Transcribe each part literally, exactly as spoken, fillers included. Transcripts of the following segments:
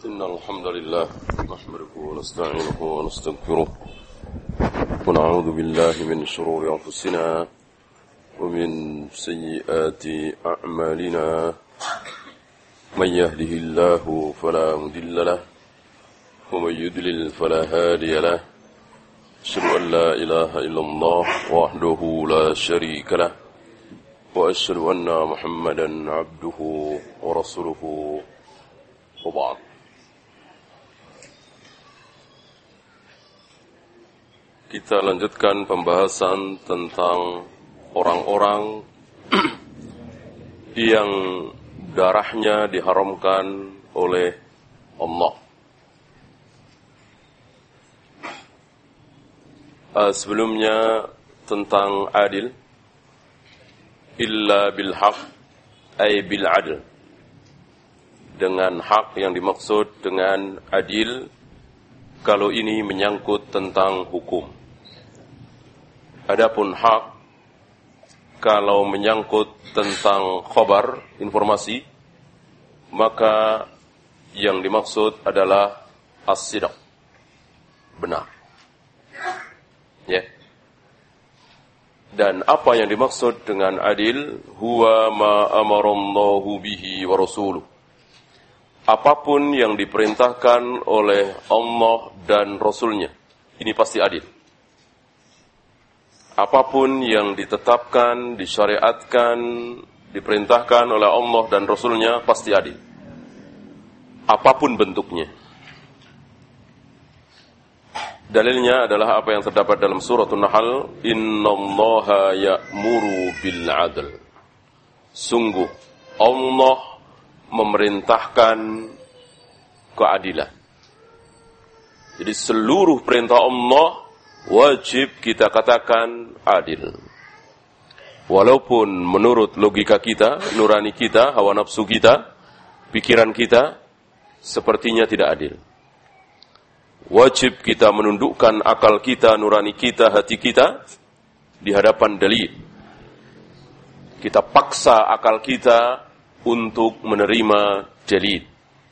إن الحمد لله نحمده ونستعينه ونستغفره ونعوذ بالله من شرور أنفسنا ومن سيئات أعمالنا من يهده الله فلا مضل له ومن يضلل فلا هادي له أشهد أن لا إله إلا الله وحده لا شريك له وأشهد أن محمدا عبده ورسوله وبعد. Kita lanjutkan pembahasan tentang orang-orang yang darahnya diharamkan oleh Allah. Uh, sebelumnya tentang adil, illa bil haq ay bil adl, dengan hak yang dimaksud dengan adil kalau ini menyangkut tentang hukum. Adapun hak kalau menyangkut tentang khabar, informasi, maka yang dimaksud adalah as-sidq, benar. Ya. Dan apa yang dimaksud dengan adil? Huwa ma amarallahu bihi wa rasuluh. Apapun yang diperintahkan oleh Allah dan Rasulnya, ini pasti adil. Apapun yang ditetapkan, disyariatkan, diperintahkan oleh Allah dan Rasulnya, pasti adil. Apapun bentuknya. Dalilnya adalah apa yang terdapat dalam suratul Nahl, innallaha ya'muru bil 'adl. Sungguh Allah memerintahkan keadilan. Jadi seluruh perintah Allah wajib kita katakan adil. Walaupun menurut logika kita, nurani kita, hawa nafsu kita, pikiran kita, sepertinya tidak adil. Wajib kita menundukkan akal kita, nurani kita, hati kita di hadapan dalil. Kita paksa akal kita untuk menerima dalil.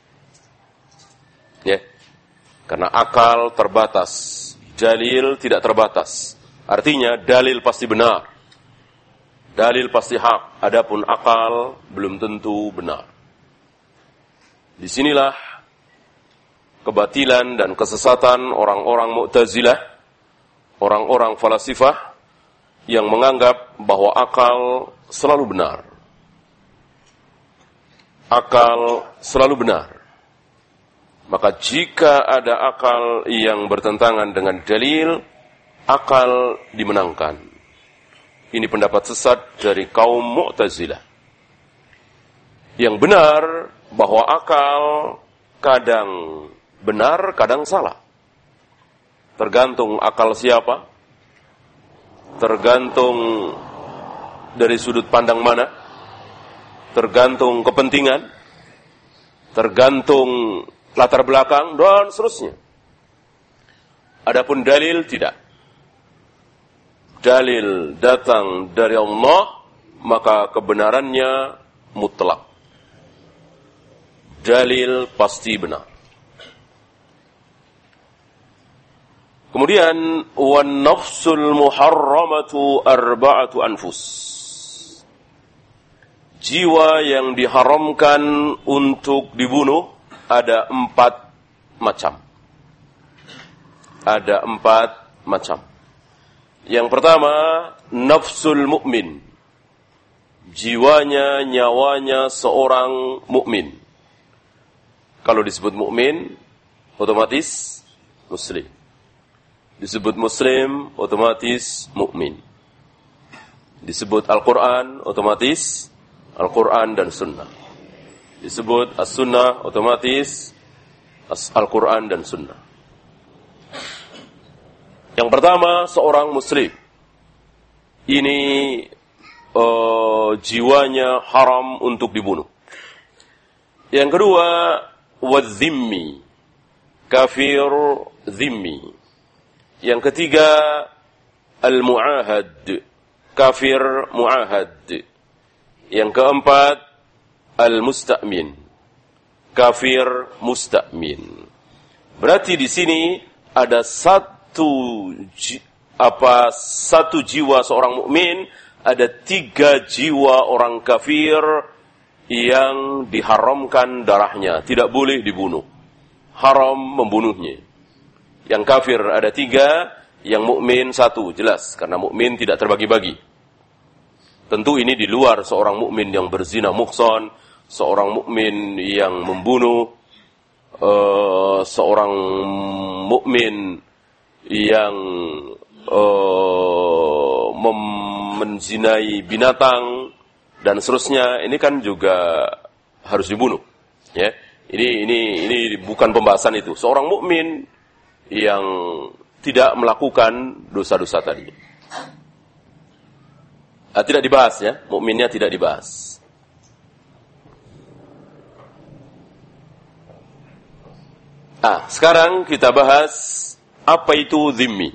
Ya. Karena akal terbatas, dalil tidak terbatas. Artinya dalil pasti benar, dalil pasti hak. Adapun akal belum tentu benar. Disinilah kebatilan dan kesesatan orang-orang Mu'tazilah, orang-orang falasifah yang menganggap bahwa akal selalu benar. Akal selalu benar. Maka jika ada akal yang bertentangan dengan dalil, akal dimenangkan. Ini pendapat sesat dari kaum Mu'tazilah. Yang benar bahwa akal kadang benar, kadang salah. Tergantung akal siapa, tergantung dari sudut pandang mana, tergantung kepentingan, tergantung latar belakang, dan seterusnya. Adapun dalil tidak. Dalil datang dari Allah, maka kebenarannya mutlak. Dalil pasti benar. Kemudian wan nafsul muharramatu arba'atu anfus. Jiwa yang diharamkan untuk dibunuh ada empat macam. Ada empat macam. Yang pertama, nafsul mukmin. Jiwanya, nyawanya seorang mukmin. Kalau disebut mukmin, otomatis muslim. Disebut muslim, otomatis mukmin. Disebut Al-Quran, otomatis Al-Quran dan Sunnah. Disebut As-Sunnah, otomatis Al-Quran dan Sunnah. Yang pertama, seorang muslim. Ini uh, jiwanya haram untuk dibunuh. Yang kedua, wadzimmi, kafir zimmi. Yang ketiga, al-mu'ahad, kafir mu'ahad. Yang keempat, al-musta'min, kafir musta'min. Berarti di sini ada satu apa satu jiwa seorang mukmin, ada tiga jiwa orang kafir yang diharamkan darahnya, tidak boleh dibunuh. Haram membunuhnya. Yang kafir ada tiga, yang mukmin satu, jelas karena mukmin tidak terbagi-bagi. Tentu ini di luar seorang mukmin yang berzina muhsan, seorang mukmin yang membunuh, uh, seorang mukmin yang uh, menzinai binatang dan seterusnya. Ini kan juga harus dibunuh. Ya, ini ini ini bukan pembahasan itu. Seorang mukmin yang tidak melakukan dosa-dosa tadi. Ah, tidak dibahas ya, mukminnya tidak dibahas. Ah, sekarang kita bahas apa itu zimmi.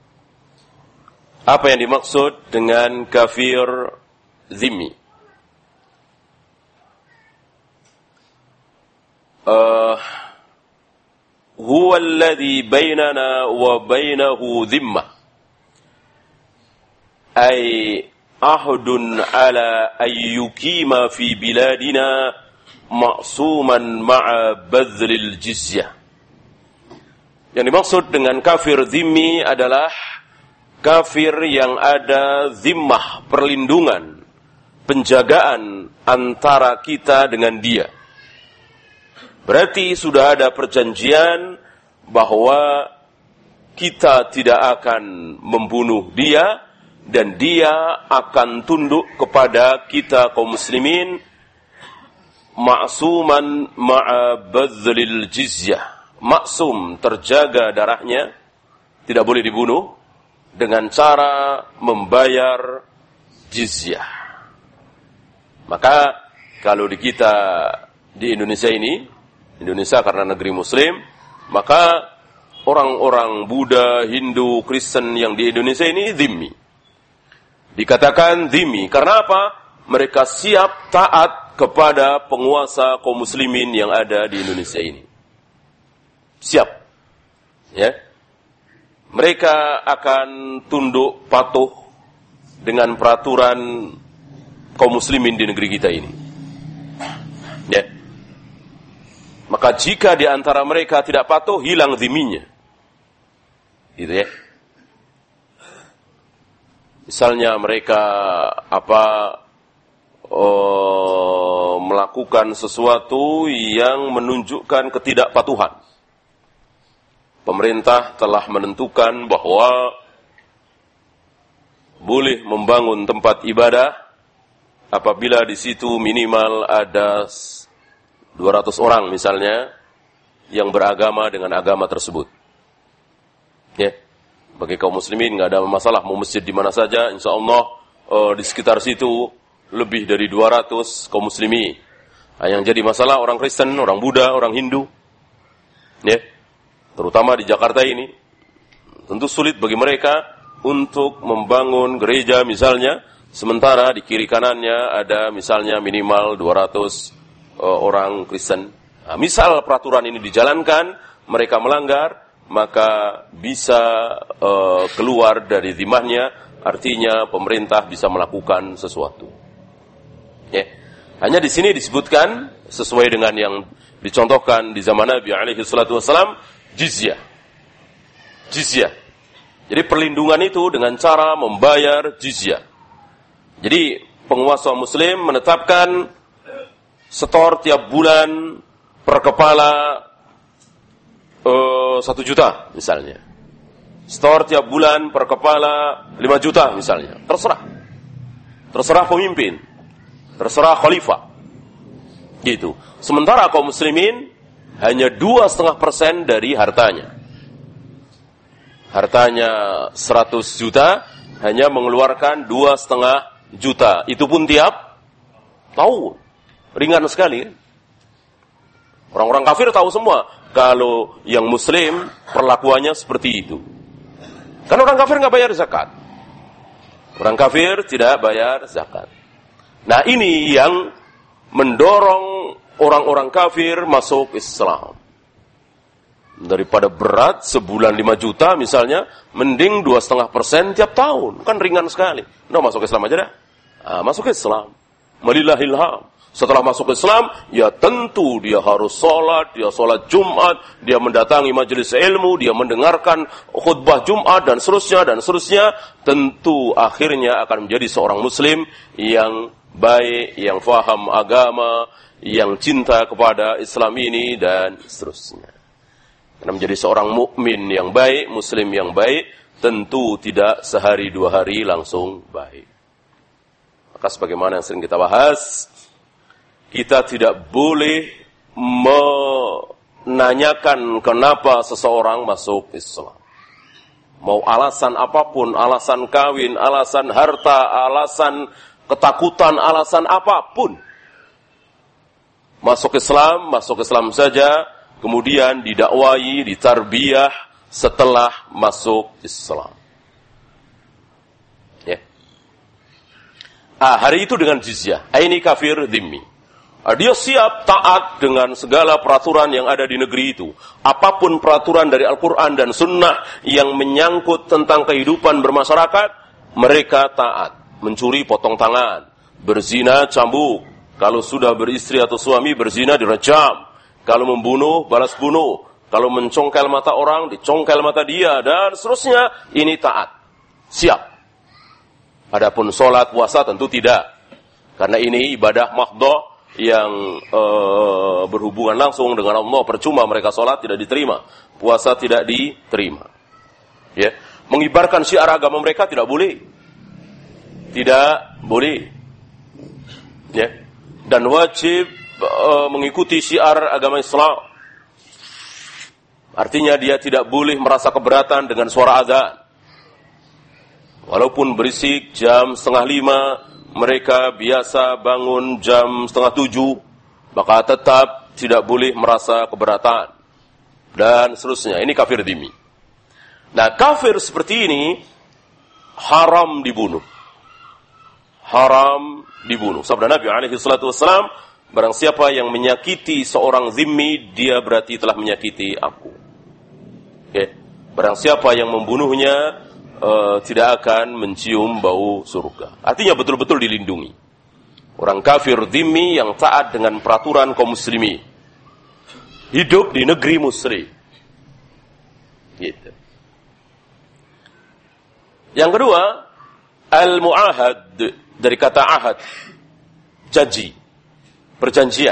Apa yang dimaksud dengan kafir zimmi? Uh, huwa alladhi bainana wa bainahu zimmah. Ay ahdun ala ayyukima fi biladina ma'suman ma'a badlil jizyah. Yang dimaksud dengan kafir zimmi adalah kafir yang ada zimmah, perlindungan, penjagaan antara kita dengan dia. Berarti sudah ada perjanjian bahwa kita tidak akan membunuh dia dan dia akan tunduk kepada kita kaum muslimin ma'suman ma'a badlil jizyah. Maksum, terjaga darahnya, tidak boleh dibunuh dengan cara membayar jizyah. Maka kalau di kita di Indonesia ini, Indonesia karena negeri muslim, maka orang-orang Buddha, Hindu, Kristen yang di Indonesia ini zimmi. Dikatakan zimmi karena apa? Mereka siap taat kepada penguasa kaum muslimin yang ada di Indonesia ini. Siap. Ya. Mereka akan tunduk patuh dengan peraturan kaum muslimin di negeri kita ini. Ya. Maka jika di antara mereka tidak patuh, hilang zimminya. Gitu ya. Misalnya mereka apa oh, melakukan sesuatu yang menunjukkan ketidakpatuhan. Pemerintah telah menentukan bahwa boleh membangun tempat ibadah apabila di situ minimal ada dua ratus orang misalnya yang beragama dengan agama tersebut. Ya, bagi kaum muslimin nggak ada masalah mau masjid di mana saja, insya Allah uh, di sekitar situ lebih dari dua ratus kaum muslimin. Nah, yang jadi masalah orang Kristen, orang Buddha, orang Hindu. Ya. Terutama di Jakarta ini, tentu sulit bagi mereka untuk membangun gereja misalnya, sementara di kiri kanannya ada misalnya minimal dua ratus uh, orang Kristen. Nah, misal peraturan ini dijalankan, mereka melanggar, maka bisa uh, keluar dari zimahnya, artinya pemerintah bisa melakukan sesuatu. Ya. Hanya di sini disebutkan, sesuai dengan yang dicontohkan di zaman Nabi alaihi salatu wassalam, jizyah. Jizyah. Jadi perlindungan itu dengan cara membayar jizyah. Jadi penguasa muslim menetapkan setor tiap bulan per kepala uh, satu juta misalnya. Setor tiap bulan per kepala lima juta misalnya. Terserah. Terserah pemimpin. Terserah khalifah. Gitu. Sementara kaum muslimin hanya dua koma lima persen dari hartanya. Hartanya seratus juta, hanya mengeluarkan dua koma lima juta. Itu pun tiap tahun. Ringan sekali. Orang-orang kafir tahu semua. Kalau yang muslim, perlakuannya seperti itu. Karena orang kafir nggak bayar zakat. Orang kafir tidak bayar zakat. Nah ini yang mendorong orang-orang kafir masuk Islam. Daripada berat sebulan lima juta misalnya, mending dua setengah persen tiap tahun, kan ringan sekali. Nah, masuk Islam aja dah. Nah, masuk Islam. Walillahilham. Setelah masuk Islam, ya tentu dia harus sholat, dia sholat Jumat, dia mendatangi majelis ilmu, dia mendengarkan khutbah Jumat dan seterusnya dan seterusnya. Tentu akhirnya akan menjadi seorang Muslim yang baik, yang faham agama, yang cinta kepada Islam ini dan seterusnya. Karena menjadi seorang mukmin yang baik, muslim yang baik, tentu tidak sehari dua hari langsung baik. Maka sebagaimana yang sering kita bahas, kita tidak boleh menanyakan kenapa seseorang masuk Islam. Mau alasan apapun, alasan kawin, alasan harta, alasan ketakutan, alasan apapun. Masuk Islam, masuk Islam saja. Kemudian didakwai, ditarbiyah setelah masuk Islam. Ya. Ah, hari itu dengan jizyah. Ini kafir dhimmi. Ah, dia siap taat dengan segala peraturan yang ada di negeri itu. Apapun peraturan dari Al-Quran dan Sunnah yang menyangkut tentang kehidupan bermasyarakat, mereka taat. Mencuri potong tangan, berzina cambuk. Kalau sudah beristri atau suami berzina direjam. Kalau membunuh, balas bunuh. Kalau mencongkel mata orang, dicongkel mata dia. Dan seterusnya, ini taat. Siap. Adapun sholat, puasa tentu tidak. Karena ini ibadah mahdhah yang e, berhubungan langsung dengan Allah. Percuma mereka sholat tidak diterima. Puasa tidak diterima. Ya. Mengibarkan syiar agama mereka tidak boleh. Tidak boleh. Ya. Dan wajib mengikuti syiar agama Islam. Artinya dia tidak boleh merasa keberatan dengan suara azan. Walaupun berisik jam setengah lima, mereka biasa bangun jam setengah tujuh, maka tetap tidak boleh merasa keberatan. Dan seterusnya. Ini kafir dhimmi. Nah, kafir seperti ini haram dibunuh. Haram dibunuh. Sabda Nabi alaihi salatu wassalam, barang siapa yang menyakiti seorang zimmi, dia berarti telah menyakiti aku. Okay. Barang siapa yang membunuhnya, uh, tidak akan mencium bau surga. Artinya betul-betul dilindungi. Orang kafir zimmi yang taat dengan peraturan kaum muslimin. Hidup di negeri muslim. Gitu. Yang kedua, al-mu'ahad, dari kata ahad, janji. Perjanjian.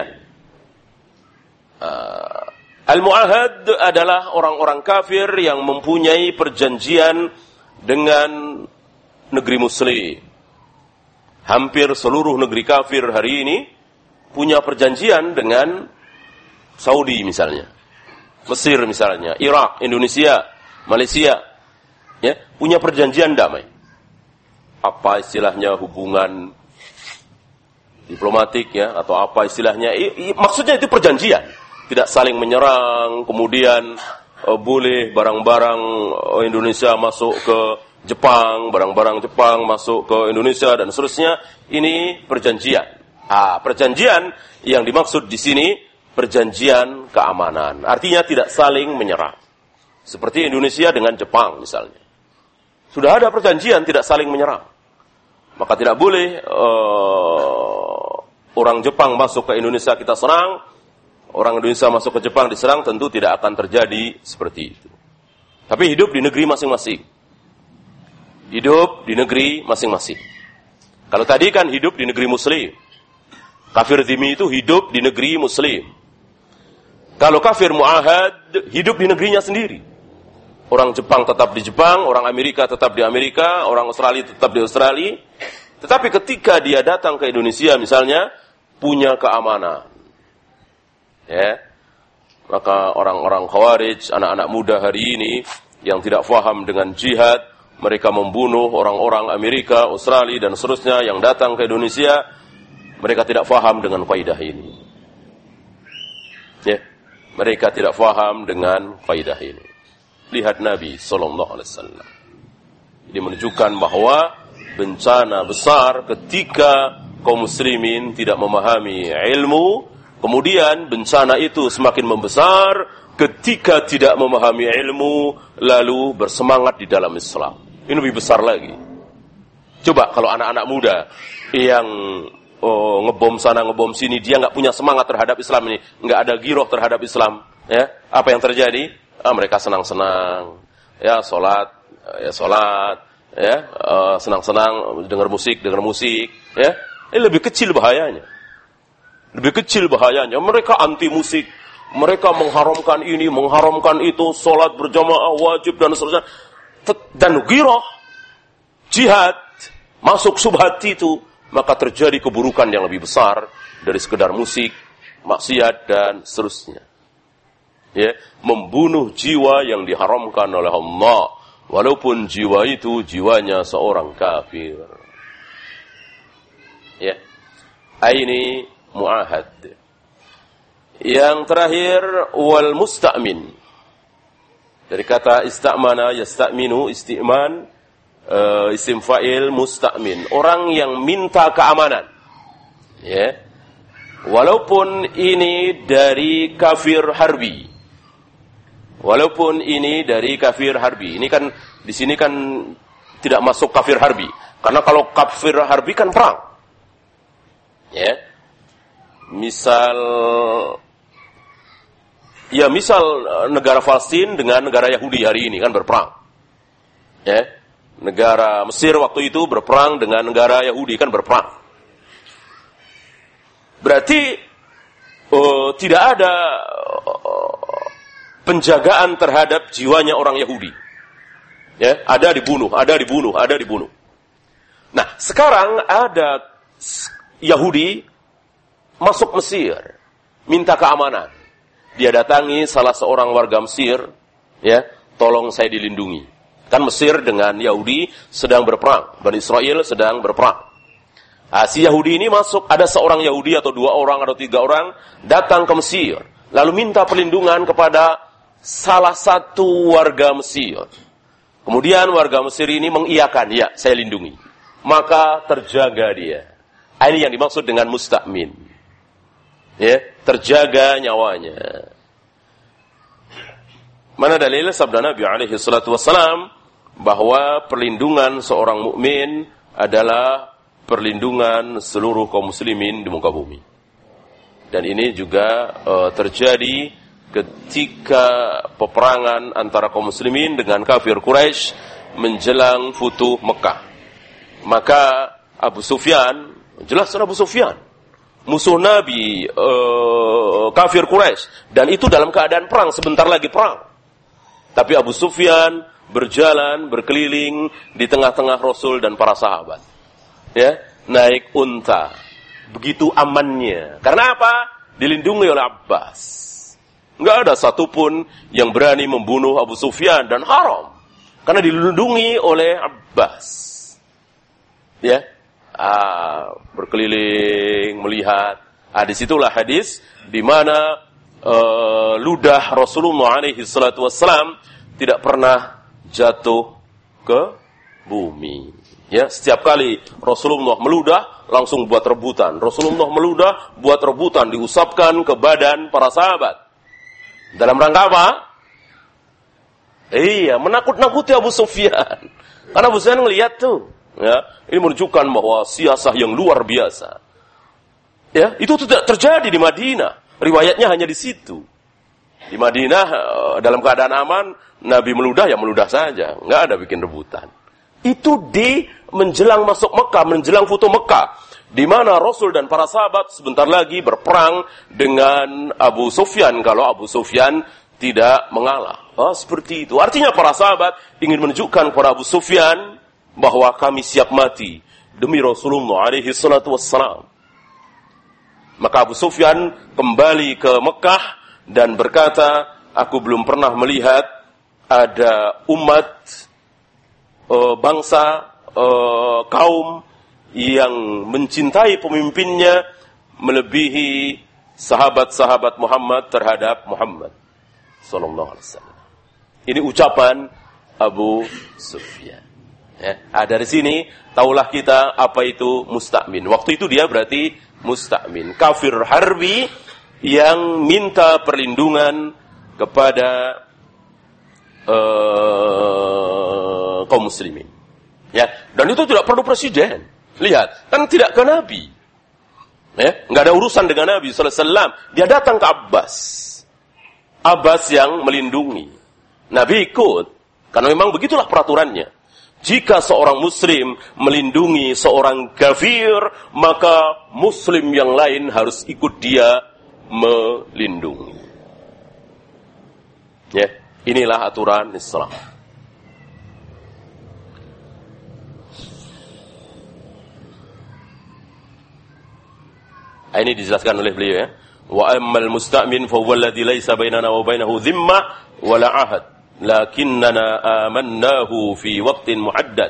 Uh, Al-mu'ahad adalah orang-orang kafir yang mempunyai perjanjian dengan negeri muslim. Hampir seluruh negeri kafir hari ini punya perjanjian dengan Saudi misalnya, Mesir misalnya, Irak, Indonesia, Malaysia, ya, punya perjanjian damai. Apa istilahnya, hubungan diplomatik ya, atau apa istilahnya, I, I, maksudnya itu perjanjian, tidak saling menyerang. Kemudian uh, boleh barang-barang uh, Indonesia masuk ke Jepang, barang-barang Jepang masuk ke Indonesia dan seterusnya. Ini perjanjian. Ah, perjanjian yang dimaksud di sini perjanjian keamanan. Artinya tidak saling menyerang. Seperti Indonesia dengan Jepang misalnya. Sudah ada perjanjian tidak saling menyerang. Maka tidak boleh uh, orang Jepang masuk ke Indonesia kita serang, orang Indonesia masuk ke Jepang diserang, tentu tidak akan terjadi seperti itu. Tapi hidup di negeri masing-masing. Hidup di negeri masing-masing. Kalau tadi kan hidup di negeri muslim. Kafir dhimmi itu hidup di negeri muslim. Kalau kafir mu'ahad, hidup di negerinya sendiri. Orang Jepang tetap di Jepang, orang Amerika tetap di Amerika, orang Australia tetap di Australia. Tetapi ketika dia datang ke Indonesia misalnya, punya keamanan. Ya. Maka orang-orang Khawarij, anak-anak muda hari ini yang tidak faham dengan jihad, mereka membunuh orang-orang Amerika, Australia dan seterusnya yang datang ke Indonesia, mereka tidak faham dengan kaidah ini. Ya. Mereka tidak faham dengan kaidah ini. Lihat Nabi sallallahu alaihi wasallam. Ini menunjukkan bahwa bencana besar ketika kaum muslimin tidak memahami ilmu Kemudian bencana itu semakin membesar ketika tidak memahami ilmu lalu bersemangat di dalam Islam. Ini lebih besar lagi. Coba kalau anak-anak muda yang oh, ngebom sana ngebom sini, dia nggak punya semangat terhadap Islam ini, nggak ada giroh terhadap Islam, ya apa yang terjadi? Ah, mereka senang-senang, ya sholat, ya sholat, ya uh, senang-senang dengar musik, dengar musik, ya ini lebih kecil bahayanya, lebih kecil bahayanya. Mereka anti musik, mereka mengharamkan ini, mengharamkan itu, sholat berjamaah wajib dan seterusnya, dan giroh, jihad masuk subhat itu, maka terjadi keburukan yang lebih besar dari sekedar musik, maksiat dan seterusnya. Ya, membunuh jiwa yang diharamkan oleh Allah, walaupun jiwa itu jiwanya seorang kafir. Ya, ini muahad. Yang terakhir wal musta'min. Dari kata istamana yasta'minu, isti'man, uh, isim fa'il musta'min, orang yang minta keamanan. Ya. Walaupun ini dari kafir harbi. Walaupun ini dari kafir harbi. Ini kan di sini kan tidak masuk kafir harbi. Karena kalau kafir harbi kan perang. Ya. Misal ya misal negara Palestina dengan negara Yahudi hari ini kan berperang. Ya. Negara Mesir waktu itu berperang dengan negara Yahudi kan berperang. Berarti uh, tidak ada uh, penjagaan terhadap jiwanya orang Yahudi. Ya, ada dibunuh, ada dibunuh, ada dibunuh. Nah, sekarang ada Yahudi masuk Mesir, minta keamanan. Dia datangi salah seorang warga Mesir, ya, tolong saya dilindungi. Kan Mesir dengan Yahudi sedang berperang, Bani Israel sedang berperang. Nah, si Yahudi ini masuk, ada seorang Yahudi atau dua orang atau tiga orang datang ke Mesir, lalu minta perlindungan kepada salah satu warga Mesir. Kemudian warga Mesir ini mengiyakan, ya saya lindungi. Maka terjaga dia. Ini yang dimaksud dengan musta'min. Ya, terjaga nyawanya. Mana dalil sabda Nabi alaihi salatu wassalam bahwa perlindungan seorang mukmin adalah perlindungan seluruh kaum muslimin di muka bumi. Dan ini juga uh, terjadi ketika peperangan antara kaum muslimin dengan kafir Quraisy menjelang Futuh Mekah. Maka Abu Sufyan, jelas Abu Sufyan, musuh Nabi, uh, kafir Quraisy, dan itu dalam keadaan perang, sebentar lagi perang. Tapi Abu Sufyan berjalan, berkeliling di tengah-tengah Rasul dan para sahabat. Ya, naik unta. Begitu amannya. Karena apa? Dilindungi oleh Abbas. Enggak ada satupun yang berani membunuh Abu Sufyan, dan haram. Karena dilindungi oleh Abbas. Ya, ah, berkeliling, melihat. Ah, disitulah hadis di mana uh, ludah Rasulullah alaihi salatu wassalam tidak pernah jatuh ke bumi. Ya, setiap kali Rasulullah meludah, langsung buat rebutan. Rasulullah meludah, buat rebutan, diusapkan ke badan para sahabat. Dalam rangka apa? Iya, menakut-nakuti Abu Sufyan. Karena Abu Sufyan ngelihat tuh, ya, ini menunjukkan bahwa siasah yang luar biasa. Ya, itu tidak terjadi di Madinah. Riwayatnya hanya di situ. Di Madinah dalam keadaan aman, Nabi meludah ya meludah saja, nggak ada bikin rebutan. Itu di menjelang masuk Mekah, menjelang Futuh Mekah, di mana Rasul dan para sahabat sebentar lagi berperang dengan Abu Sufyan kalau Abu Sufyan tidak mengalah. Oh, seperti itu. Artinya para sahabat ingin menunjukkan kepada Abu Sufyan bahwa kami siap mati demi Rasulullah alaihi salatu wassalam. Maka Abu Sufyan kembali ke Mekah dan berkata, aku belum pernah melihat ada umat, e, bangsa, e, kaum yang mencintai pemimpinnya melebihi sahabat-sahabat Muhammad terhadap Muhammad sallallahu alaihi wasallam. Ini ucapan Abu Sufyan. Ya, nah, dari sini taulah kita apa itu musta'min. Waktu itu dia berarti musta'min. Kafir harbi yang minta perlindungan kepada uh, kaum muslimin. Ya, dan itu tidak perlu presiden. Lihat, kan tidak ke Nabi. Ya, enggak ada urusan dengan Nabi sallallahu alaihi wasallam. Dia datang ke Abbas. Abbas yang melindungi. Nabi ikut, karena memang begitulah peraturannya. Jika seorang muslim melindungi seorang kafir, maka muslim yang lain harus ikut dia melindungi. Ya, inilah aturan Islam. Ini dijelaskan oleh beliau ya. Wa ammal musta'min fa huwa alladhi laysa bainana wa bainahu dhimma wa la 'ahad. Lakinnana amannahu fi waqtin muhaddad.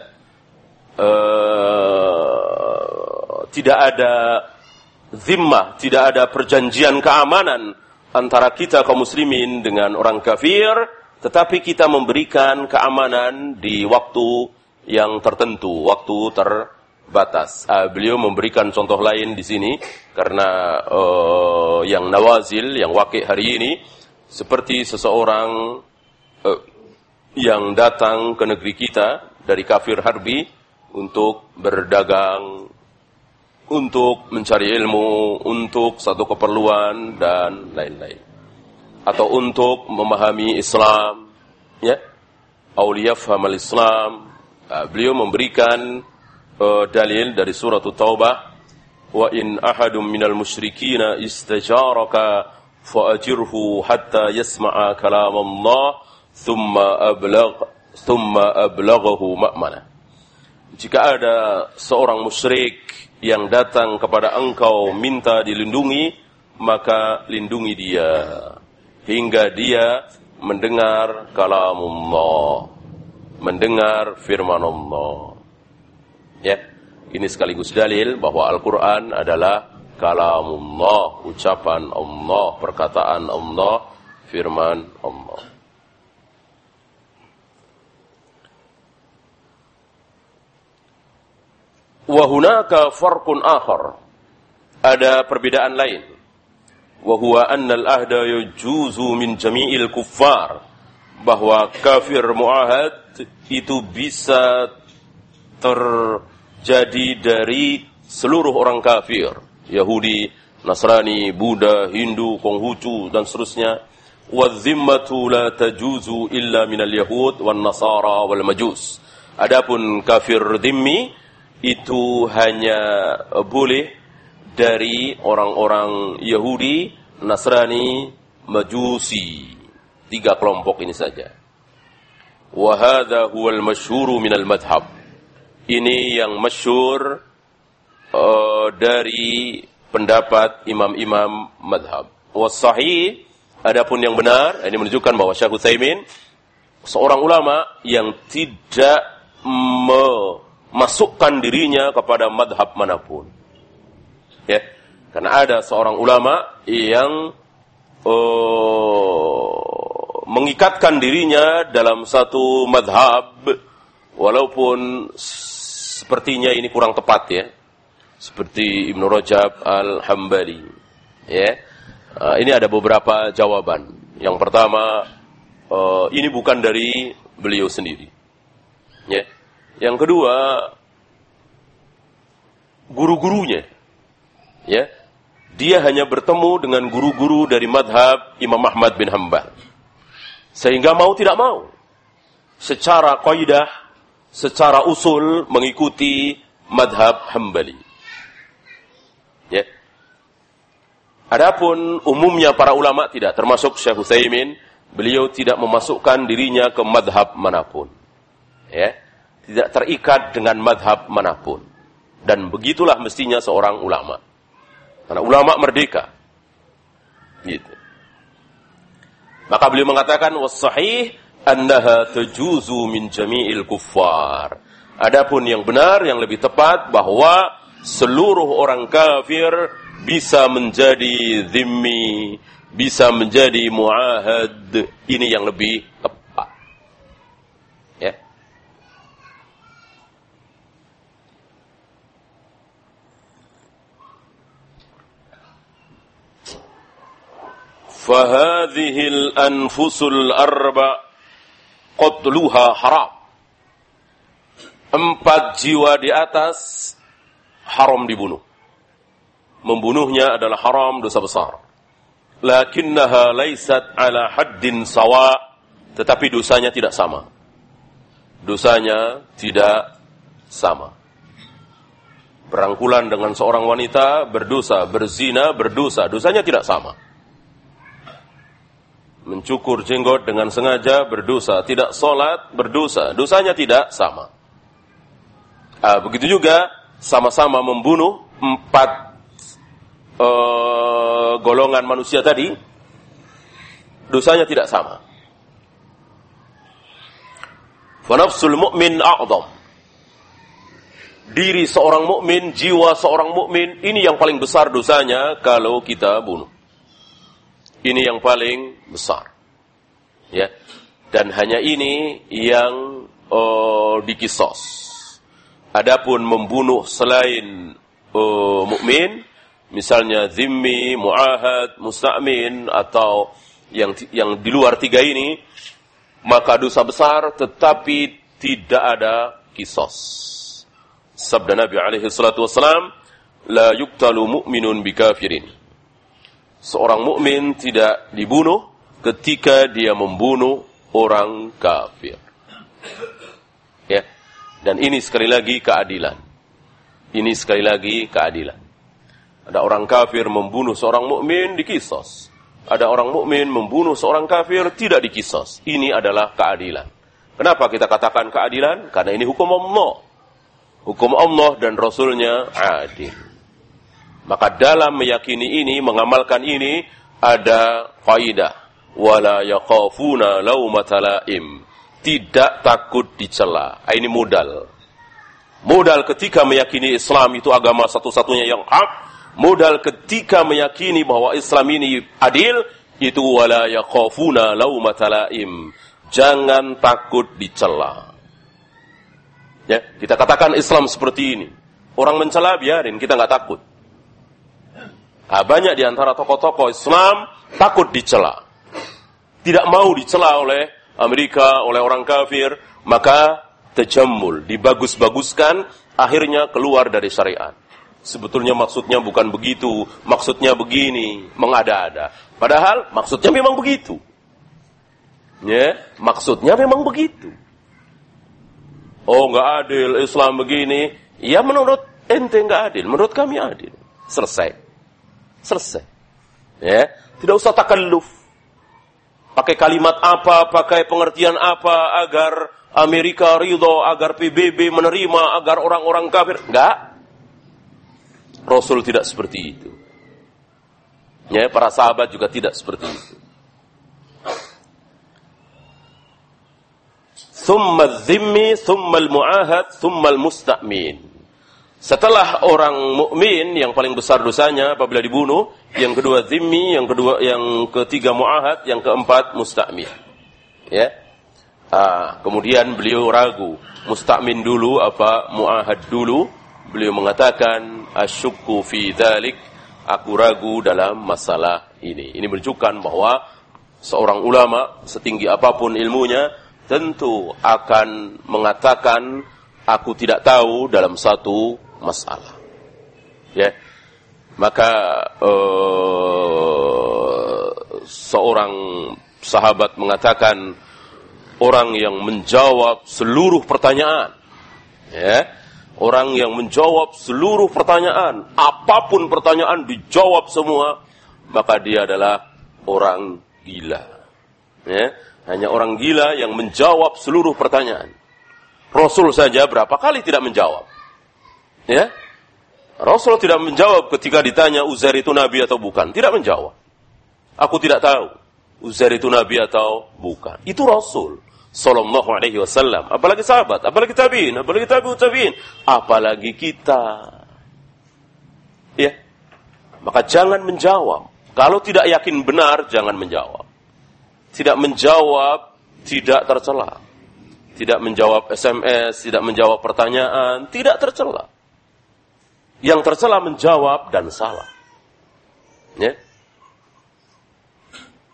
Uh, tidak ada zimmah, tidak ada perjanjian keamanan antara kita kaum muslimin dengan orang kafir, tetapi kita memberikan keamanan di waktu yang tertentu, waktu terbatas. Uh, beliau memberikan contoh lain di sini karena uh, yang nawazil, yang waqi' hari ini seperti seseorang yang datang ke negeri kita dari kafir harbi untuk berdagang, untuk mencari ilmu, untuk satu keperluan dan lain-lain, atau untuk memahami Islam, ya, auliyafham al-Islam. Nah, beliau memberikan uh, dalil dari surah At-Taubah, wa in ahadum minal musyrikina istajaraka fa'ajirhu hatta yasma'a kalam Allah Thumma ablagh thumma ablaghahu ma'mana. Jika ada seorang musyrik yang datang kepada engkau minta dilindungi, maka lindungi dia hingga dia mendengar kalamullah, mendengar firman Allah. Ya, ini sekaligus dalil bahwa Al-Qur'an adalah kalamullah, ucapan Allah, perkataan Allah, firman Allah. Wa hunaka farqun akhar. Ada perbedaan lain. Wa huwa anna al-ahda yajuzu min jami'il kuffar. Bahwa kafir muahad itu bisa terjadi dari seluruh orang kafir. Yahudi, Nasrani, Buddha, Hindu, Konghucu dan seterusnya. Wa dhimmatu la tajuzu illa minal yahud wan nasara wal majus. Adapun kafir dhimmi itu hanya boleh dari orang-orang Yahudi, Nasrani, Majusi. Tiga kelompok ini saja. Wa hadha huwal masyhuru minal madhab. Ini yang masyhur uh, dari pendapat imam-imam madhab. Wa sahih, adapun yang benar, ini menunjukkan bahwa Syekh Utsaimin seorang ulama yang tidak me masukkan dirinya kepada madhab manapun, ya, karena ada seorang ulama yang uh, mengikatkan dirinya dalam satu madhab, walaupun sepertinya ini kurang tepat, ya, seperti Ibnu Rajab Al-Hambali, ya. Uh, ini ada beberapa jawaban. Yang pertama, uh, ini bukan dari beliau sendiri, ya. Yang kedua, guru-gurunya, ya, dia hanya bertemu dengan guru-guru dari madhab Imam Ahmad bin Hanbal, sehingga mau tidak mau, secara kaidah, secara usul mengikuti madhab Hanbali. Ya. Adapun umumnya para ulama tidak, termasuk Syekh Utsaimin, beliau tidak memasukkan dirinya ke madhab manapun, ya. Tidak terikat dengan madhab manapun. Dan begitulah mestinya seorang ulama. Karena ulama merdeka. Gitu. Maka beliau mengatakan, was-sahih annaha tajuzu min jami'il kuffar. Adapun yang benar, yang lebih tepat, bahwa seluruh orang kafir bisa menjadi dhimmi, bisa menjadi muahad. Ini yang lebih tepat. Ya. fahadhihil anfusul arba qatluha haram. Empat jiwa di atas haram dibunuh. Membunuhnya adalah haram, dosa besar. Lakinnaha laysat ala haddin sawa, tetapi dosanya tidak sama. Dosanya tidak sama. Berangkulan dengan seorang wanita berdosa, berzina berdosa, dosanya tidak sama. Mencukur jenggot dengan sengaja berdosa, tidak sholat berdosa, dosanya tidak sama. Ah, begitu juga sama-sama membunuh empat uh, golongan manusia tadi, dosanya tidak sama. Fanafsul mu'min a'zam. Diri seorang mukmin, jiwa seorang mukmin, ini yang paling besar dosanya kalau kita bunuh. Ini yang paling besar. Ya. Dan hanya ini yang uh, dikisos. Adapun membunuh selain uh, mukmin, misalnya zimmi, muahad, musta'min, atau yang yang di luar tiga ini, maka dosa besar tetapi tidak ada kisos. Sabda Nabi alaihi salatu wassalam, la yuqtalu mu'minun bikafirin. Seorang mukmin tidak dibunuh ketika dia membunuh orang kafir. Ya. Dan ini sekali lagi keadilan. Ini sekali lagi keadilan. Ada orang kafir membunuh seorang mukmin dikisos. Ada orang mukmin membunuh seorang kafir tidak dikisos. Ini adalah keadilan. Kenapa kita katakan keadilan? Karena ini hukum Allah. Hukum Allah dan Rasulnya adil. Maka dalam meyakini ini, mengamalkan ini, ada kaidah. Wala yakhafuna laumata laim. Tidak takut dicela. Ini modal. Modal ketika meyakini Islam itu agama satu-satunya yang hak. Modal ketika meyakini bahwa Islam ini adil, itu wala yakhafuna laumata laim. Jangan takut dicela. Ya, kita katakan Islam seperti ini. Orang mencela biarin, kita nggak takut. Nah, banyak di antara tokoh-tokoh Islam takut dicela. Tidak mau dicela oleh Amerika, oleh orang kafir, maka tajammul, dibagus-baguskan, akhirnya keluar dari syariat. Sebetulnya maksudnya bukan begitu, maksudnya begini, mengada-ada. Padahal maksudnya memang begitu. Ya, maksudnya memang begitu. Oh, nggak adil, Islam begini. Ya, menurut ente nggak adil, menurut kami adil. Selesai. Selesai. Ya, tidak usah takalluf. Pakai kalimat apa, pakai pengertian apa agar Amerika ridho, agar P B B menerima, agar orang-orang kafir. Enggak. Rasul tidak seperti itu. Ya, para sahabat juga tidak seperti itu. Thumma dzimmi, thumma al-mu'ahad, thumma al-musta'min. Setelah orang mukmin yang paling besar dosanya apabila dibunuh, yang kedua dzimmi, yang kedua yang ketiga mu'ahad, yang keempat musta'min. Ya. Ah, kemudian beliau ragu, musta'min dulu apa mu'ahad dulu? Beliau mengatakan asyukku fi dzalik, aku ragu dalam masalah ini. Ini menunjukkan bahwa seorang ulama setinggi apapun ilmunya tentu akan mengatakan aku tidak tahu dalam satu masalah. Ya. Maka uh, seorang sahabat mengatakan orang yang menjawab seluruh pertanyaan, ya, orang yang menjawab seluruh pertanyaan, apapun pertanyaan dijawab semua, maka dia adalah orang gila. Ya. Hanya orang gila yang menjawab seluruh pertanyaan. Rasul saja berapa kali tidak menjawab. Ya? Rasul tidak menjawab ketika ditanya Uzair itu nabi atau bukan. Tidak menjawab. Aku tidak tahu Uzair itu nabi atau bukan. Itu Rasul sallallahu alaihi wasallam. Apalagi sahabat, apalagi tabi'in, apalagi tabi'ut tabi'in, apalagi kita. Ya. Maka jangan menjawab. Kalau tidak yakin benar, jangan menjawab. Tidak menjawab, tidak tercela. Tidak menjawab S M S, tidak menjawab pertanyaan, tidak tercela. Yang tercela menjawab dan salah. Ya.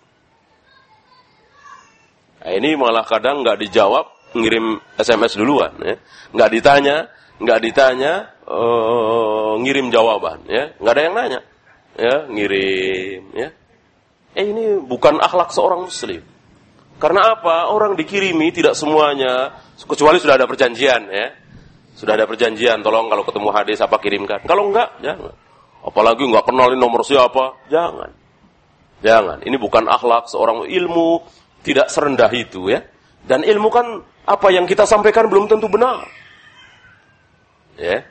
Nah, ini malah kadang nggak dijawab, ngirim S M S duluan, ya. Nggak ditanya, nggak ditanya, uh, ngirim jawaban, ya. Nggak ada yang nanya, ya, ngirim, ya. Eh ini bukan akhlak seorang muslim. Karena apa? Orang dikirimi tidak semuanya, kecuali sudah ada perjanjian, ya. Sudah ada perjanjian, tolong kalau ketemu hadis apa kirimkan. Kalau enggak, jangan. Apalagi enggak kenalin nomor siapa, jangan. Jangan. Ini bukan akhlak seorang ilmu, tidak serendah itu, ya. Dan ilmu kan apa yang kita sampaikan belum tentu benar. Ya.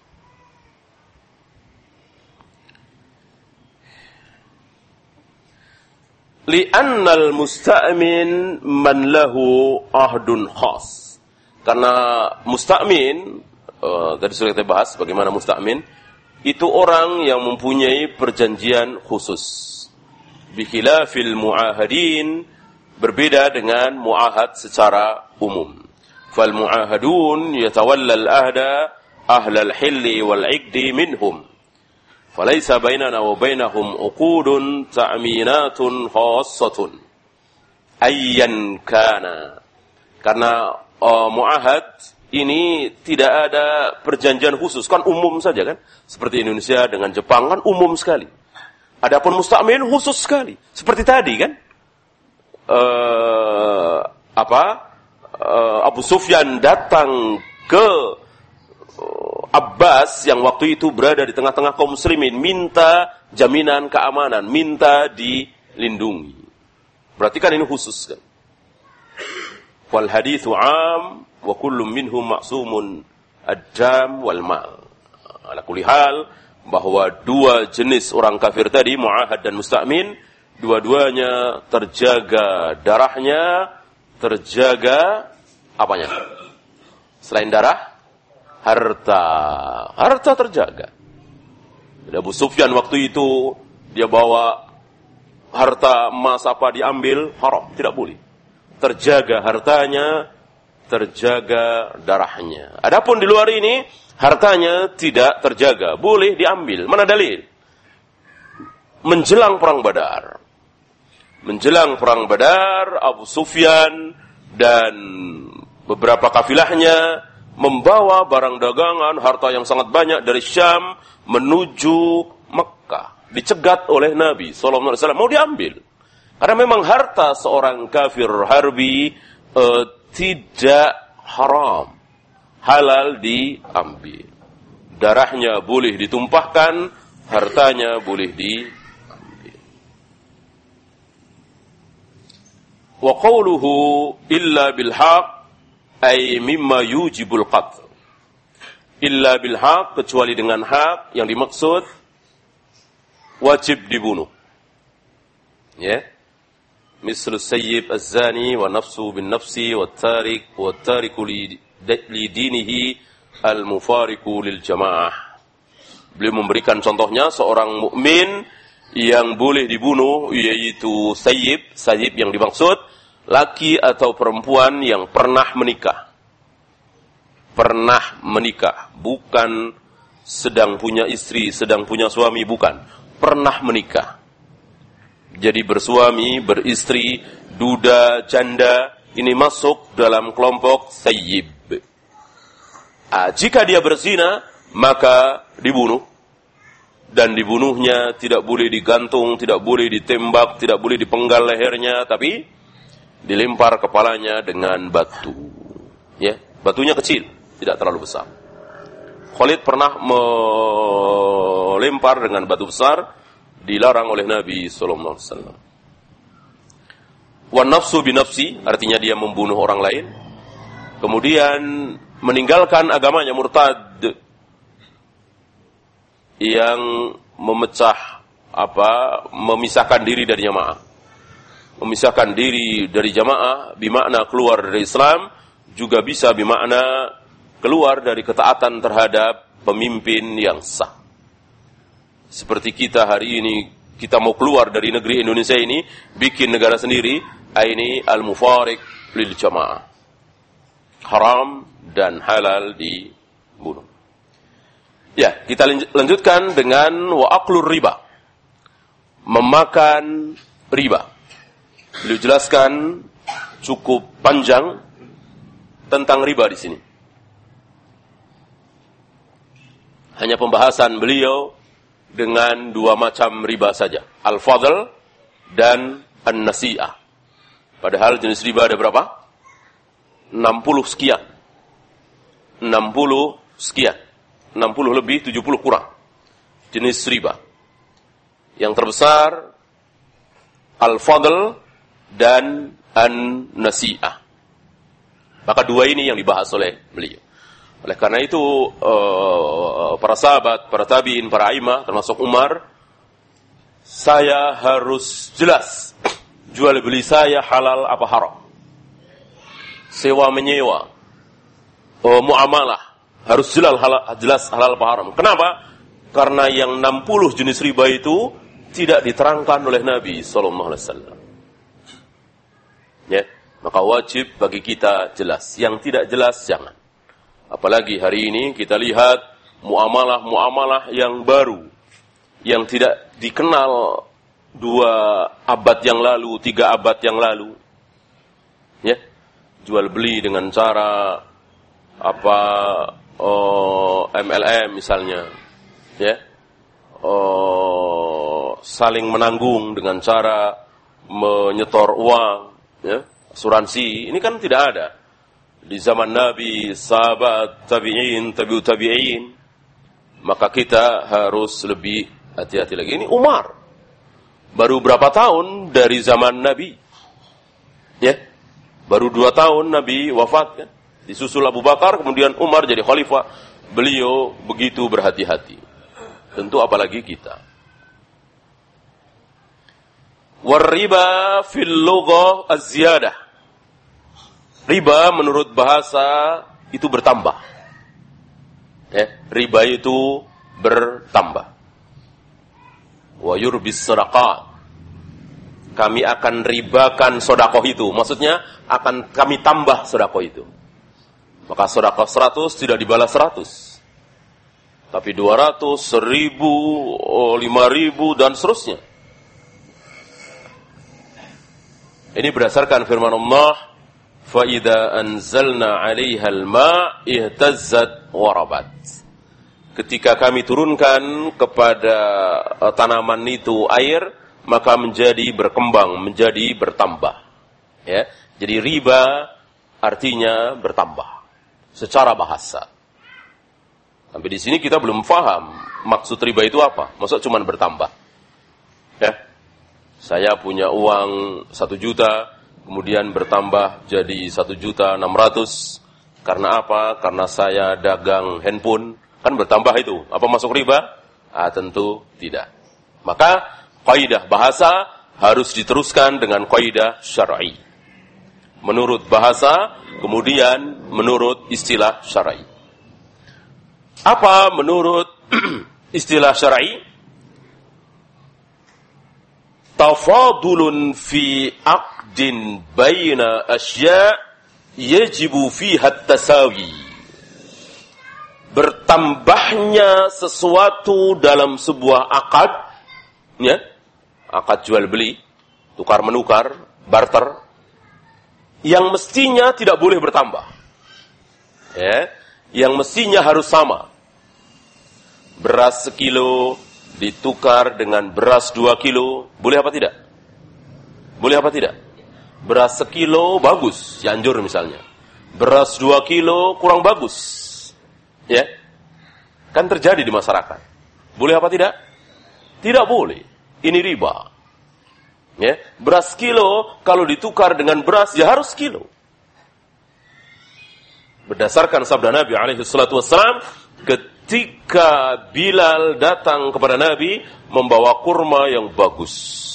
Li'annal musta'min man lahu ahdun khas. Karena musta'min, uh, tadi sudah kita bahas bagaimana musta'min, itu orang yang mempunyai perjanjian khusus. Bikhilafil mu'ahadin, berbeda dengan mu'ahad secara umum. Fal mu'ahadun yatawallal ahda ahlal hilli wal iqdi minhum. فليس بيننا وبينهم عقود تأمينات خاصة أيا كان. Karena uh, muahad ini tidak ada perjanjian khusus, kan umum saja kan, seperti Indonesia dengan Jepang kan umum sekali. Adapun musta'min khusus sekali, seperti tadi kan uh, apa uh, Abu Sufyan datang ke Abbas yang waktu itu berada di tengah-tengah kaum muslimin, minta jaminan keamanan, minta dilindungi. Berarti kan ini khusus kan. Wal hadithu 'am wa kullu minhum ma'sumun ad-dam wal mal. Ala kulli hal, bahwa dua jenis orang kafir tadi, muahad dan musta'min, dua-duanya terjaga darahnya, terjaga apanya? Selain darah, harta, harta terjaga. Jadi Abu Sufyan waktu itu dia bawa harta emas apa diambil, haram, tidak boleh. Terjaga hartanya, terjaga darahnya. Adapun di luar ini hartanya tidak terjaga, boleh diambil. Mana dalil? Menjelang perang Badar. Menjelang perang Badar, Abu Sufyan dan beberapa kafilahnya membawa barang dagangan, harta yang sangat banyak dari Syam menuju Mekah. Dicegat oleh Nabi sallallahu alaihi wasallam, mau diambil. Karena memang harta seorang kafir harbi uh, tidak haram, halal diambil. Darahnya boleh ditumpahkan, hartanya boleh diambil. Wa qawluhu illa bil haqq ay mimma yujibul qatl. Illa bil haq, kecuali dengan hak, yang dimaksud wajib dibunuh. Ya. Misal sayyib az-zani wa nafsu bin nafsi wa tarik wa tariku li dinihi al-mufariqu lil jamaah. Beliau memberikan contohnya seorang mukmin yang boleh dibunuh, yaitu sayyib, sayyib yang dimaksud laki atau perempuan yang pernah menikah. Pernah menikah. Bukan sedang punya istri, sedang punya suami, bukan. Pernah menikah. Jadi bersuami, beristri, duda, janda, ini masuk dalam kelompok sayyib. Ah, jika dia berzina, maka dibunuh. Dan dibunuhnya tidak boleh digantung, tidak boleh ditembak, tidak boleh dipenggal lehernya, tapi dilempar kepalanya dengan batu. Ya, batunya kecil, tidak terlalu besar. Khalid pernah melempar dengan batu besar, dilarang oleh Nabi sallallahu alaihi wasallam. Wa nafsu bi nafsi, artinya dia membunuh orang lain. Kemudian meninggalkan agamanya, murtad, yang memecah apa, memisahkan diri dari jamaah. Memisahkan diri dari jamaah bimakna keluar dari Islam, juga bisa bimakna keluar dari ketaatan terhadap pemimpin yang sah. Seperti kita hari ini, kita mau keluar dari negeri Indonesia ini, bikin negara sendiri, ini al-mufariq lil jamaah. Haram dan halal dibunuh. Ya, kita lanjutkan dengan wa aklur riba. Memakan riba. Beliau jelaskan cukup panjang tentang riba di sini. Hanya pembahasan beliau dengan dua macam riba saja, al-fadl dan an-nasi'ah. Padahal jenis riba ada berapa? enam puluh sekian. enam puluh sekian. enam puluh lebih, tujuh puluh kurang. Jenis riba. Yang terbesar al-fadl dan an-nasi'ah. Maka dua ini yang dibahas oleh beliau. Oleh karena itu uh, para sahabat, para tabi'in, para aimah, termasuk Umar, saya harus jelas jual beli saya halal apa haram. Sewa menyewa, uh, muamalah harus jelas halal, jelas halal apa haram. Kenapa? Karena yang enam puluh jenis riba itu tidak diterangkan oleh Nabi sallallahu alaihi wasallam. Ya, maka wajib bagi kita jelas. Yang tidak jelas jangan. Apalagi hari ini kita lihat muamalah-muamalah yang baru, yang tidak dikenal dua abad yang lalu, tiga abad yang lalu. Ya, jual beli dengan cara apa oh, M L M misalnya, ya, oh, saling menanggung dengan cara menyetor uang, ya, asuransi. Ini kan tidak ada. Di zaman Nabi, sahabat, tabi'in, tabi'ut tabi'in, maka kita harus lebih hati-hati lagi. Ini Umar, baru berapa tahun dari zaman Nabi? Ya, baru dua tahun Nabi wafat kan? Disusul Abu Bakar, kemudian Umar jadi khalifah. Beliau begitu berhati-hati. Tentu apalagi kita. War-riba fil lughah az-ziyadah. Riba menurut bahasa itu bertambah. Ya, riba itu bertambah. Wa yurbis sadaqat. Kami akan ribakan sedekah itu. Maksudnya akan kami tambah sedekah itu. Maka sedekah seratus tidak dibalas seratus. Tapi dua ratus, seribu, lima ribu dan seterusnya. Ini berdasarkan firman Allah, فَإِذَا أَنزَلْنَا عَلَيْهَا الْمَاءِ اهْتَزَّتْ وَرَبَتْ. Ketika kami turunkan kepada uh, tanaman itu air, maka menjadi berkembang, menjadi bertambah. Ya, jadi riba artinya bertambah secara bahasa. Sampai di sini kita belum paham maksud riba itu apa. Maksud cuma bertambah. Ya, saya punya uang satu juta. Kemudian bertambah jadi satu juta enam ratus. Karena apa? Karena saya dagang handphone. Kan bertambah itu. Apa masuk riba? Ah, tentu tidak. Maka kaidah bahasa harus diteruskan dengan kaidah syar'i. Menurut bahasa, kemudian menurut istilah syar'i. Apa menurut istilah syar'i? Tafadulun fi aqdin baina asya' yajibu fiha at-tasawi. Bertambahnya sesuatu dalam sebuah akad, ya, akad jual beli, tukar menukar, barter, yang mestinya tidak boleh bertambah, ya, yang mestinya harus sama. Beras sekilo ditukar dengan beras dua kilo, boleh apa tidak? Boleh apa tidak? Beras sekilo bagus, Cianjur misalnya. Beras dua kilo kurang bagus. Ya. Kan terjadi di masyarakat. Boleh apa tidak? Tidak boleh. Ini riba. Ya, beras kilo kalau ditukar dengan beras ya harus kilo. Berdasarkan sabda Nabi alaihi salatu wassalam, ketika Bilal datang kepada Nabi membawa kurma yang bagus.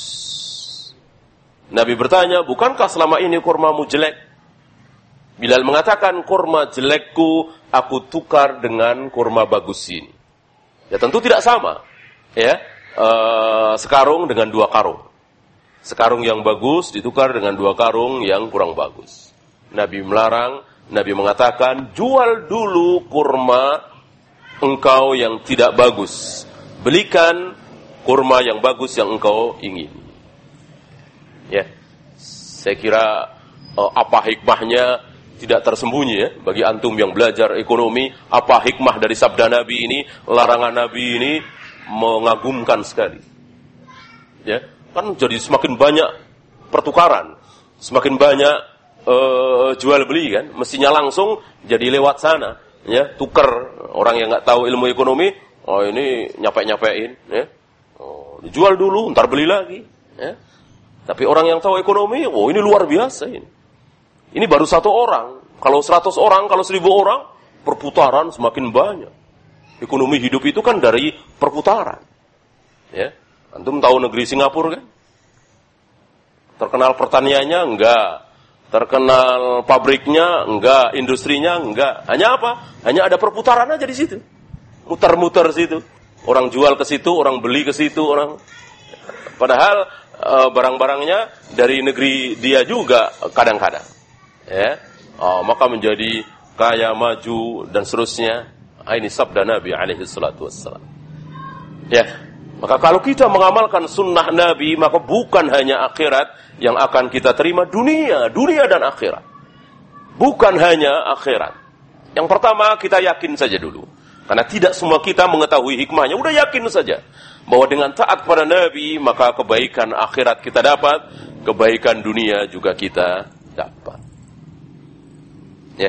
Nabi bertanya, bukankah selama ini kurmamu jelek? Bilal mengatakan, kurma jelekku aku tukar dengan kurma bagus ini. Ya tentu tidak sama. Ya, e, sekarung dengan dua karung. Sekarung yang bagus ditukar dengan dua karung yang kurang bagus. Nabi melarang, Nabi mengatakan, jual dulu kurma engkau yang tidak bagus. Belikan kurma yang bagus yang engkau ingin. Ya, saya kira uh, apa hikmahnya tidak tersembunyi ya bagi antum yang belajar ekonomi. Apa hikmah dari sabda Nabi ini, larangan Nabi ini mengagumkan sekali. Ya, kan jadi semakin banyak pertukaran, semakin banyak uh, jual beli kan, mestinya langsung jadi lewat sana, ya, tukar. Orang yang nggak tahu ilmu ekonomi, oh ini nyapek-nyapein, ya, oh, dijual dulu, ntar beli lagi, ya. Tapi orang yang tahu ekonomi, oh ini luar biasa ini. Ini baru satu orang, kalau seratus orang, kalau seribu orang, perputaran semakin banyak. Ekonomi hidup itu kan dari perputaran, ya. Antum tahu negeri Singapura kan? Terkenal pertaniannya? Enggak. Terkenal pabriknya? Enggak. Industrinya? Enggak. Hanya apa? Hanya ada perputaran aja di situ. Muter-muter situ. Orang jual ke situ, orang beli ke situ, orang. Padahal e, barang-barangnya dari negeri dia juga kadang-kadang. Ya. Oh, maka menjadi kaya, maju dan seterusnya. Ini sabda Nabi alaihi salatu wassalam. Ya. Maka kalau kita mengamalkan sunnah Nabi, maka bukan hanya akhirat yang akan kita terima, dunia, dunia dan akhirat. Bukan hanya akhirat. Yang pertama, kita yakin saja dulu. Karena tidak semua kita mengetahui hikmahnya. Udah yakin saja bahwa dengan taat kepada Nabi, maka kebaikan akhirat kita dapat, kebaikan dunia juga kita dapat. Ya.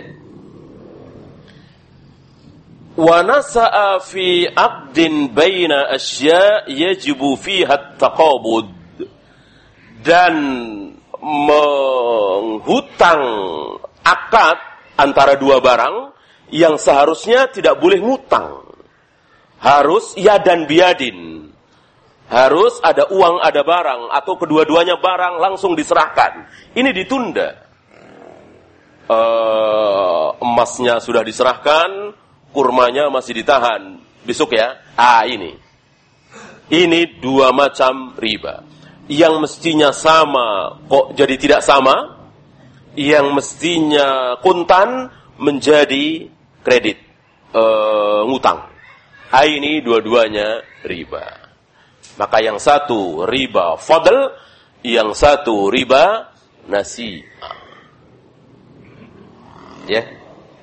Wa nasa'a fi 'aqdin baina asya' yajibu fiha at-taqabud, dan menghutang akad antara dua barang yang seharusnya tidak boleh ngutang. Harus yadan biadin. Harus ada uang, ada barang, atau kedua-duanya barang langsung diserahkan. Ini ditunda. Uh, emasnya sudah diserahkan, kurmanya masih ditahan. Besok ya. Ah, ini. Ini dua macam riba. Yang mestinya sama kok jadi tidak sama. Yang mestinya kuntan menjadi kredit, e, ngutang. Ah, ini dua-duanya riba. Maka yang satu riba fadl, yang satu riba nasi'ah. Ya. Yeah.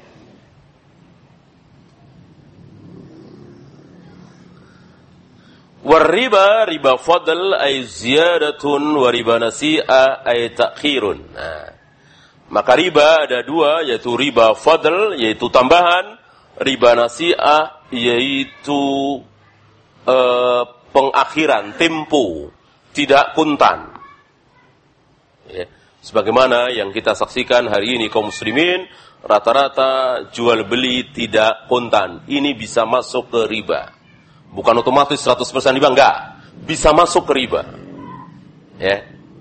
War-riba, riba fadl ay ziyadatun, wa riba nasi'a ay ta'khirun. Nah, maka riba ada dua, yaitu riba fadl, yaitu tambahan, riba nasi'a, yaitu uh, pengakhiran, tempo, tidak kuntan. Ya. Sebagaimana yang kita saksikan hari ini kaum muslimin, rata-rata jual beli tidak kuntan. Ini bisa masuk ke riba. Bukan otomatis seratus persen riba, enggak. Bisa masuk ke riba. Ya.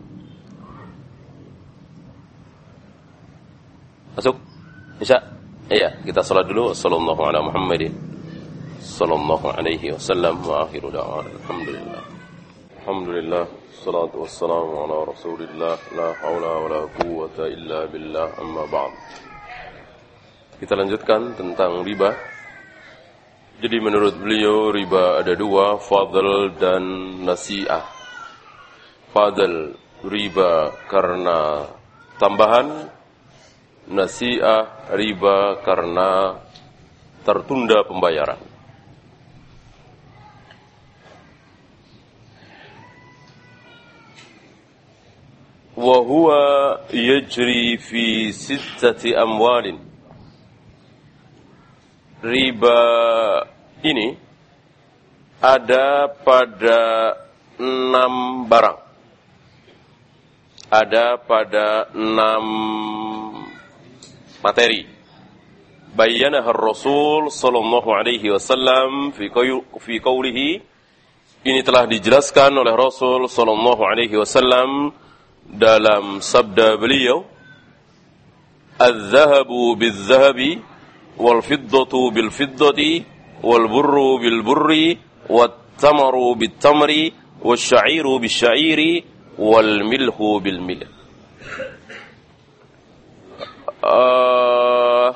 Masuk? Bisa? Iya, kita salat dulu. Sallallahu ala Muhammadin sallallahu alaihi wasallam wa akhiru da'wana alhamdulillah. Alhamdulillah, salatu wassalamu ala Rasulillah, la haula wala quwwata illa billah, amma ba'd. Kita lanjutkan tentang riba. Jadi menurut beliau riba ada dua, fadl dan nasi'ah. Fadl riba karena tambahan, nasi'ah riba karena tertunda pembayaran. Wa huwa yajri fi sittati amwalin. Riba ini ada pada enam barang. Ada pada enam materi. Bayyanaha ar-Rasul sallallahu alaihi wasallam fi fi qawlihi. Ini telah dijelaskan oleh Rasul sallallahu alaihi wasallam dalam sabda beliau, "Az-zahabu biz-zahabi wal-fiddatu bil-fiddati wal-burru bil-burri wat-tamaru bit-tamri wasy-sya'iru bis-syairi wal-milhu bil-milh." Uh,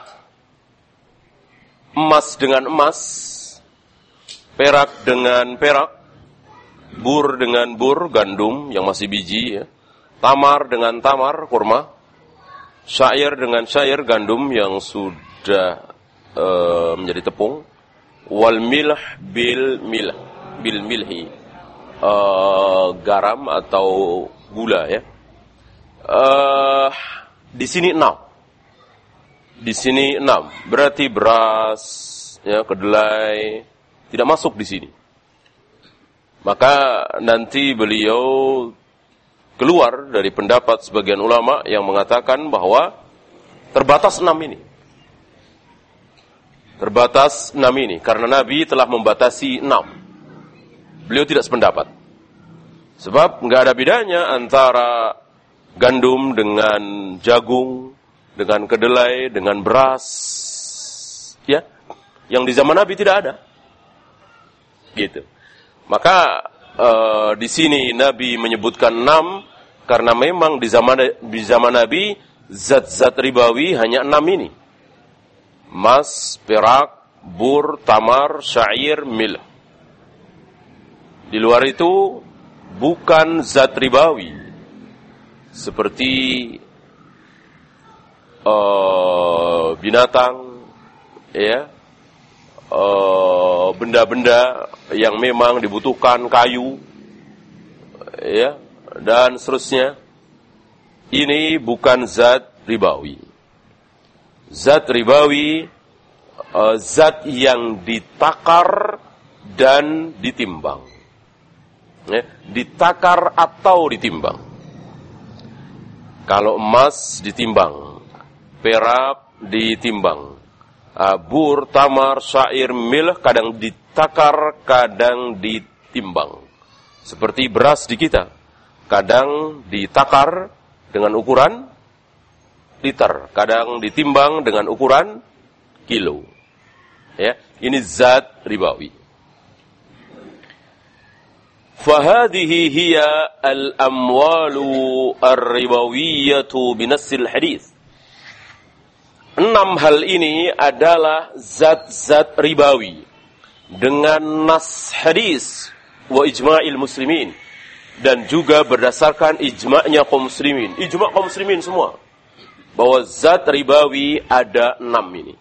emas dengan emas, perak dengan perak, bur dengan bur, gandum yang masih biji ya, tamar dengan tamar, kurma, syair dengan syair gandum yang sudah uh, menjadi tepung, wal milh bil milh bil milhi, uh, garam atau gula ya. Uh, di sini enam. Di sini enam. Berarti beras, ya, kedelai tidak masuk di sini. Maka nanti beliau keluar dari pendapat sebagian ulama yang mengatakan bahwa terbatas enam ini. Terbatas enam ini. Karena Nabi telah membatasi enam. Beliau tidak sependapat. Sebab nggak ada bedanya antara gandum dengan jagung, dengan kedelai, dengan beras. Ya, yang di zaman Nabi tidak ada. Gitu. Maka uh, di sini Nabi menyebutkan enam karena memang di zaman di zaman Nabi zat-zat ribawi hanya enam ini. Emas, perak, bur, tamar, syair, milh. Di luar itu bukan zat ribawi seperti uh, binatang, ya. Uh, benda-benda yang memang dibutuhkan kayu, ya, dan seterusnya. Ini bukan zat ribawi. Zat ribawi, uh, zat yang ditakar dan ditimbang, ya, ditakar atau ditimbang. Kalau emas ditimbang, perak ditimbang, Uh, bur, tamar, syair, milh kadang ditakar, kadang ditimbang. Seperti beras di kita, kadang ditakar dengan ukuran liter, kadang ditimbang dengan ukuran kilo. Ya, ini zat ribawi. Fahadhihi hiya al-amwalu ar-ribawiyyatu binassil hadits. Enam hal ini adalah zat-zat ribawi dengan nas hadis wa ijma'il muslimin, dan juga berdasarkan ijma'nya kaum muslimin, ijma' kaum muslimin semua, bahwa zat ribawi ada enam ini.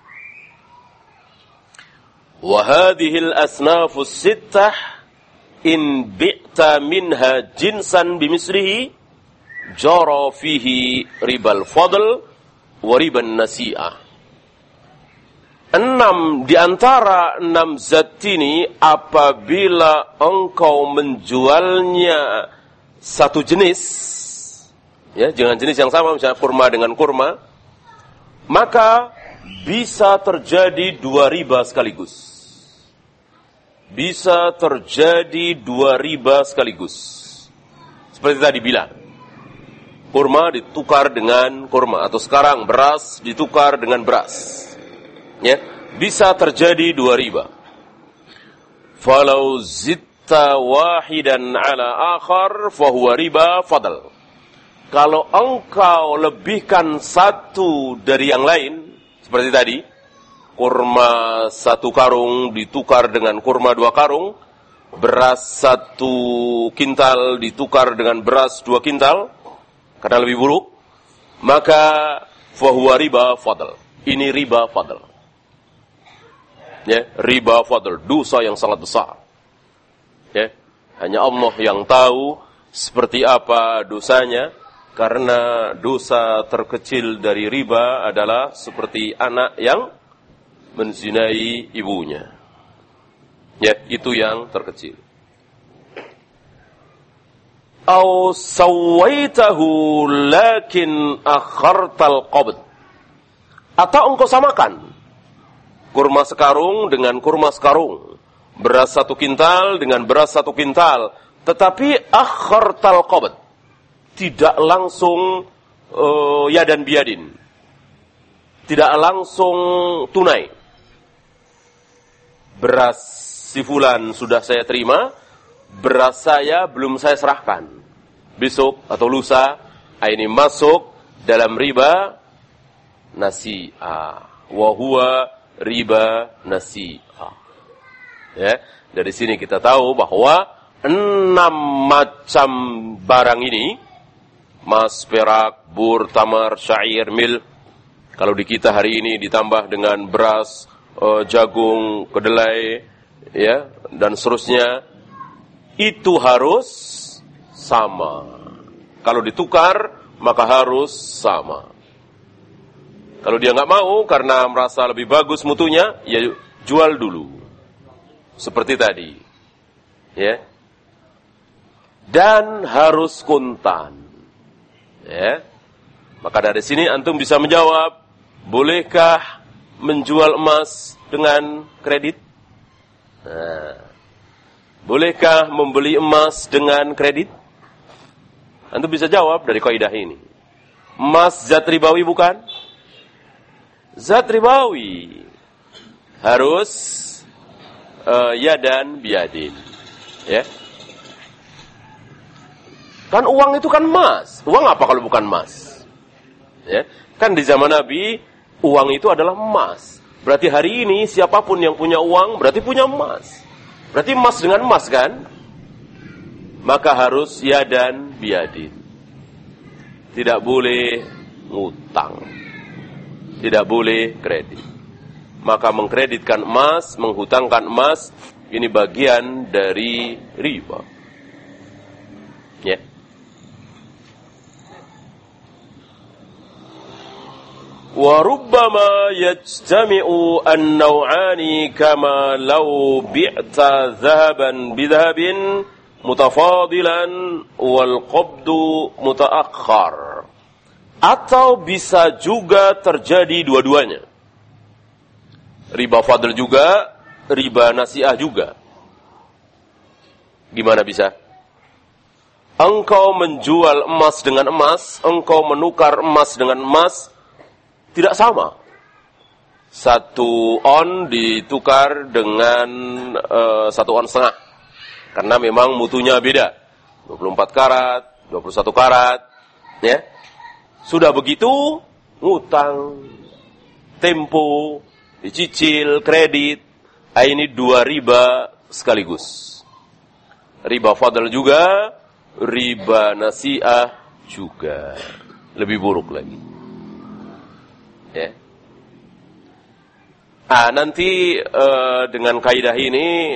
Wa hadhil asnafus sittah in bi'ta minha jinsan bimisrihi jara fihi ribal fadl wariban nasi'ah. Enam di antara enam zat ini, apabila engkau menjualnya satu jenis, ya, dengan jenis yang sama, misalnya kurma dengan kurma, maka bisa terjadi dua riba sekaligus. Bisa terjadi dua riba sekaligus. Seperti tadi bilang, kurma ditukar dengan kurma, atau sekarang beras ditukar dengan beras. Ya, bisa terjadi dua riba. Falau zitta wahidan ala akhar fahuwa riba fadl. Kalau engkau lebihkan satu dari yang lain, seperti tadi, kurma satu karung ditukar dengan kurma dua karung, beras satu kintal ditukar dengan beras dua kintal, karena lebih buruk, maka fahuwa riba fadl. Ini riba fadl. Ya, riba fadl, dosa yang sangat besar. Ya, hanya Allah yang tahu seperti apa dosanya, karena dosa terkecil dari riba adalah seperti anak yang menzinai ibunya. Ya, itu yang terkecil. Au sawaitahu lakin akhartal qabd. Atau engkau samakan kurma sekarung dengan kurma sekarung, beras satu kintal dengan beras satu kintal, tetapi akhartal qabd, tidak langsung uh, yadan biadin, tidak langsung tunai. Beras si fulan sudah saya terima, beras saya belum saya serahkan. Besok atau lusa, ini masuk dalam riba nasi'ah. Wa huwa riba nasi'ah. Ya, dari sini kita tahu bahwa enam macam barang ini, emas, perak, bur, tamar, syair, mil. Kalau di kita hari ini ditambah dengan beras, uh, jagung, kedelai, ya, dan seterusnya, itu harus sama. Kalau ditukar, maka harus sama. Kalau dia nggak mau karena merasa lebih bagus mutunya, ya jual dulu. Seperti tadi. Ya. Dan harus kontan. Ya. Maka dari sini antum bisa menjawab, bolehkah menjual emas dengan kredit? Nah, bolehkah membeli emas dengan kredit? Antum bisa jawab dari kaidah ini. Emas zat ribawi bukan? Zat ribawi. Harus uh, yadan biyadin. Ya. Kan uang itu kan emas. Uang apa kalau bukan emas? Ya. Kan di zaman Nabi, uang itu adalah emas. Berarti hari ini siapapun yang punya uang berarti punya emas. Berarti emas dengan emas kan? Maka harus yadan biyadin. Tidak boleh ngutang. Tidak boleh kredit. Maka mengkreditkan emas, menghutangkan emas, ini bagian dari riba. Ya. Wa rubbama yajtami'u an-naw'ani kama law bi'ta dhahaban bidhahabin mutafadilan wal qabdu mutaakhkhar. Atau bisa juga terjadi dua-duanya. Riba fadl juga, riba nasiah juga. Gimana bisa? Engkau menjual emas dengan emas, engkau menukar emas dengan emas, tidak sama. Satu on ditukar dengan uh, satu on setengah. Karena memang mutunya beda. dua puluh empat karat, dua puluh satu karat. Ya. Sudah begitu, ngutang, tempo, dicicil, kredit. Ini dua riba sekaligus. Riba fadl juga, riba nasiah juga. Lebih buruk lagi. Ya. Ah, nanti uh, dengan kaidah ini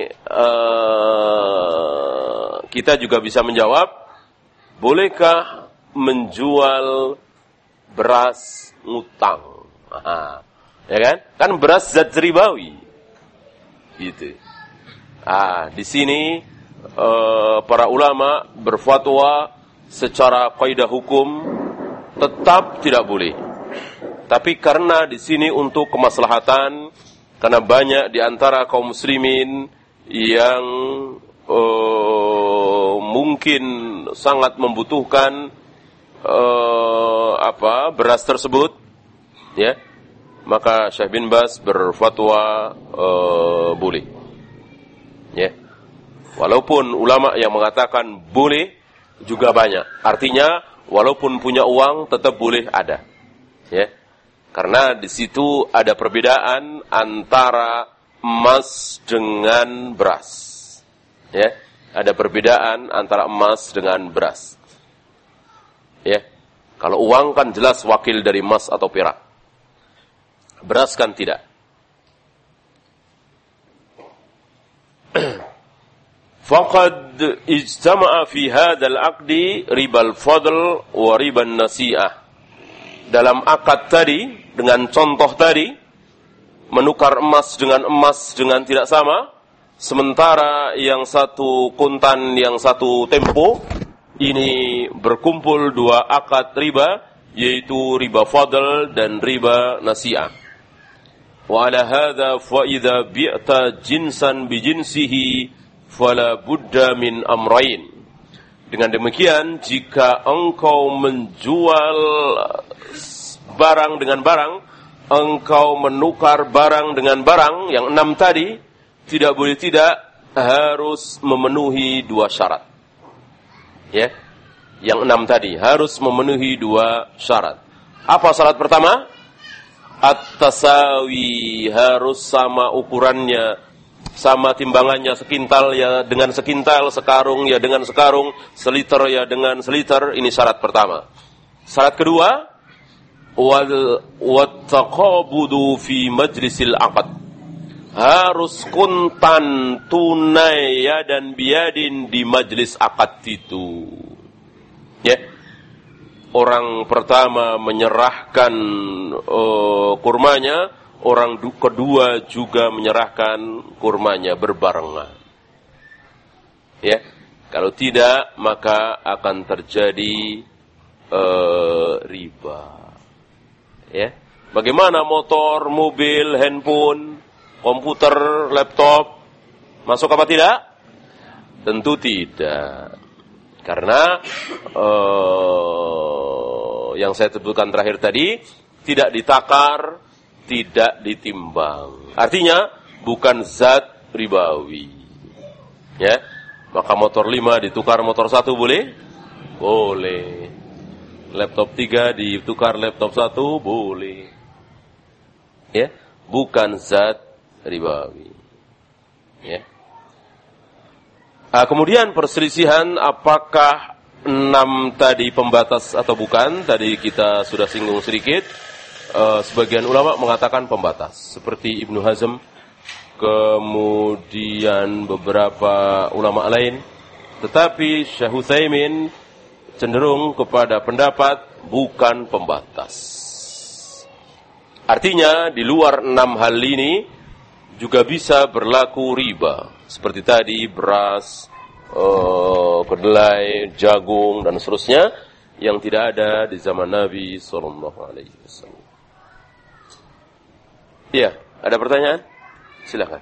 uh, kita juga bisa menjawab, bolehkah menjual beras ngutang? Aha. Ya kan? Kan beras zat ribawi. Gitu. Ah, di sini uh, para ulama berfatwa secara kaidah hukum tetap tidak boleh. Tapi karena di sini untuk kemaslahatan, karena banyak di antara kaum muslimin yang uh, mungkin sangat membutuhkan uh, apa beras tersebut, ya, maka Syekh bin Baz berfatwa uh, boleh. Ya. Walaupun ulama yang mengatakan boleh juga banyak. Artinya walaupun punya uang tetap boleh ada. Ya. Karena di situ ada perbedaan antara emas dengan beras. Ya, ada perbedaan antara emas dengan beras. Ya. Kalau uang kan jelas wakil dari emas atau perak. Beras kan tidak. Faqad ijtama'a fi hadzal 'aqdi ribal fadl wa riban nasi'ah. Dalam akad tadi, dengan contoh tadi, menukar emas dengan emas dengan tidak sama, sementara yang satu kuntan, yang satu tempo, ini berkumpul dua akad riba, yaitu riba fadl dan riba nasi'ah. Wa ala hadza fa idza bi'ta jinsan bi jinsihi fala budda min amrayn. Dengan demikian, jika engkau menjual barang dengan barang, engkau menukar barang dengan barang, yang enam tadi, tidak boleh tidak, harus memenuhi dua syarat. Ya, yang enam tadi, harus memenuhi dua syarat. Apa syarat pertama? At-tasawi, harus sama ukurannya. sama timbangannya sekintal ya dengan sekintal, sekarung ya dengan sekarung, seliter ya dengan seliter. Ini syarat pertama. Syarat kedua, wal wattaqabudu fi majlisil aqd. Harus kuntan tunai ya dan biadin di majlis akad itu. Ya. Orang pertama menyerahkan uh, kurmanya, orang du- kedua juga menyerahkan kurmanya berbarengan. Ya. Kalau tidak maka akan terjadi uh, riba. Ya. Bagaimana motor, mobil, handphone, komputer, laptop, masuk apa tidak? Tentu tidak. Karena uh, yang saya sebutkan terakhir tadi, tidak ditakar, tidak ditimbang. Artinya, bukan zat ribawi. Ya, maka motor lima ditukar motor satu boleh? Boleh. Laptop tiga ditukar laptop satu boleh. Ya, bukan zat ribawi. Ya. Nah, kemudian perselisihan apakah enam tadi pembatas atau bukan? Tadi kita sudah singgung sedikit. Uh, sebagian ulama mengatakan pembatas, seperti Ibnu Hazm, kemudian beberapa ulama lain. Tetapi Syekh Utsaimin cenderung kepada pendapat bukan pembatas. Artinya di luar enam hal ini juga bisa berlaku riba. Seperti tadi beras, uh, kedelai, jagung dan seterusnya yang tidak ada di zaman Nabi sallallahu alaihi wasallam. Ya, ada pertanyaan? Silakan.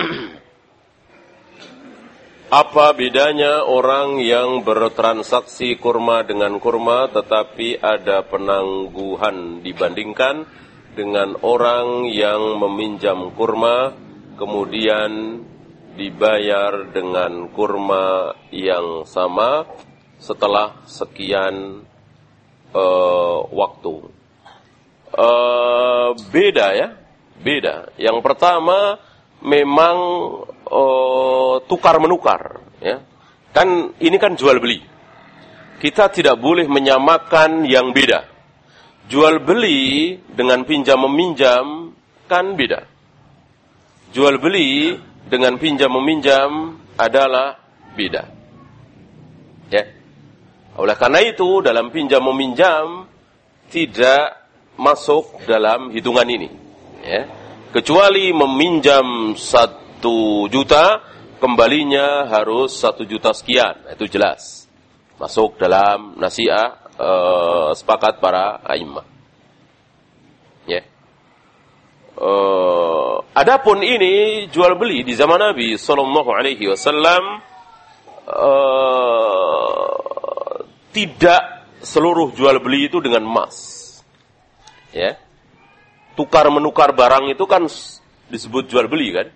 Apa bedanya orang yang bertransaksi kurma dengan kurma tetapi ada penangguhan dibandingkan dengan orang yang meminjam kurma kemudian dibayar dengan kurma yang sama setelah sekian uh, waktu? Uh, beda ya, beda. Yang pertama memang uh, tukar menukar, ya. Kan ini kan jual beli. Kita tidak boleh menyamakan yang beda. Jual beli dengan pinjam meminjam kan beda. Jual beli dengan pinjam meminjam adalah beda. Ya. Oleh karena itu dalam pinjam meminjam tidak masuk dalam hitungan ini. Ya. Kecuali meminjam satu juta, kembalinya harus satu juta sekian. Itu jelas. Masuk dalam nasiah eh, sepakat para a'immah. Ya. Uh, adapun ini jual beli di zaman Nabi sallallahu alaihi wasallam uh, tidak seluruh jual beli itu dengan emas. Ya. Tukar menukar barang itu kan disebut jual beli kan?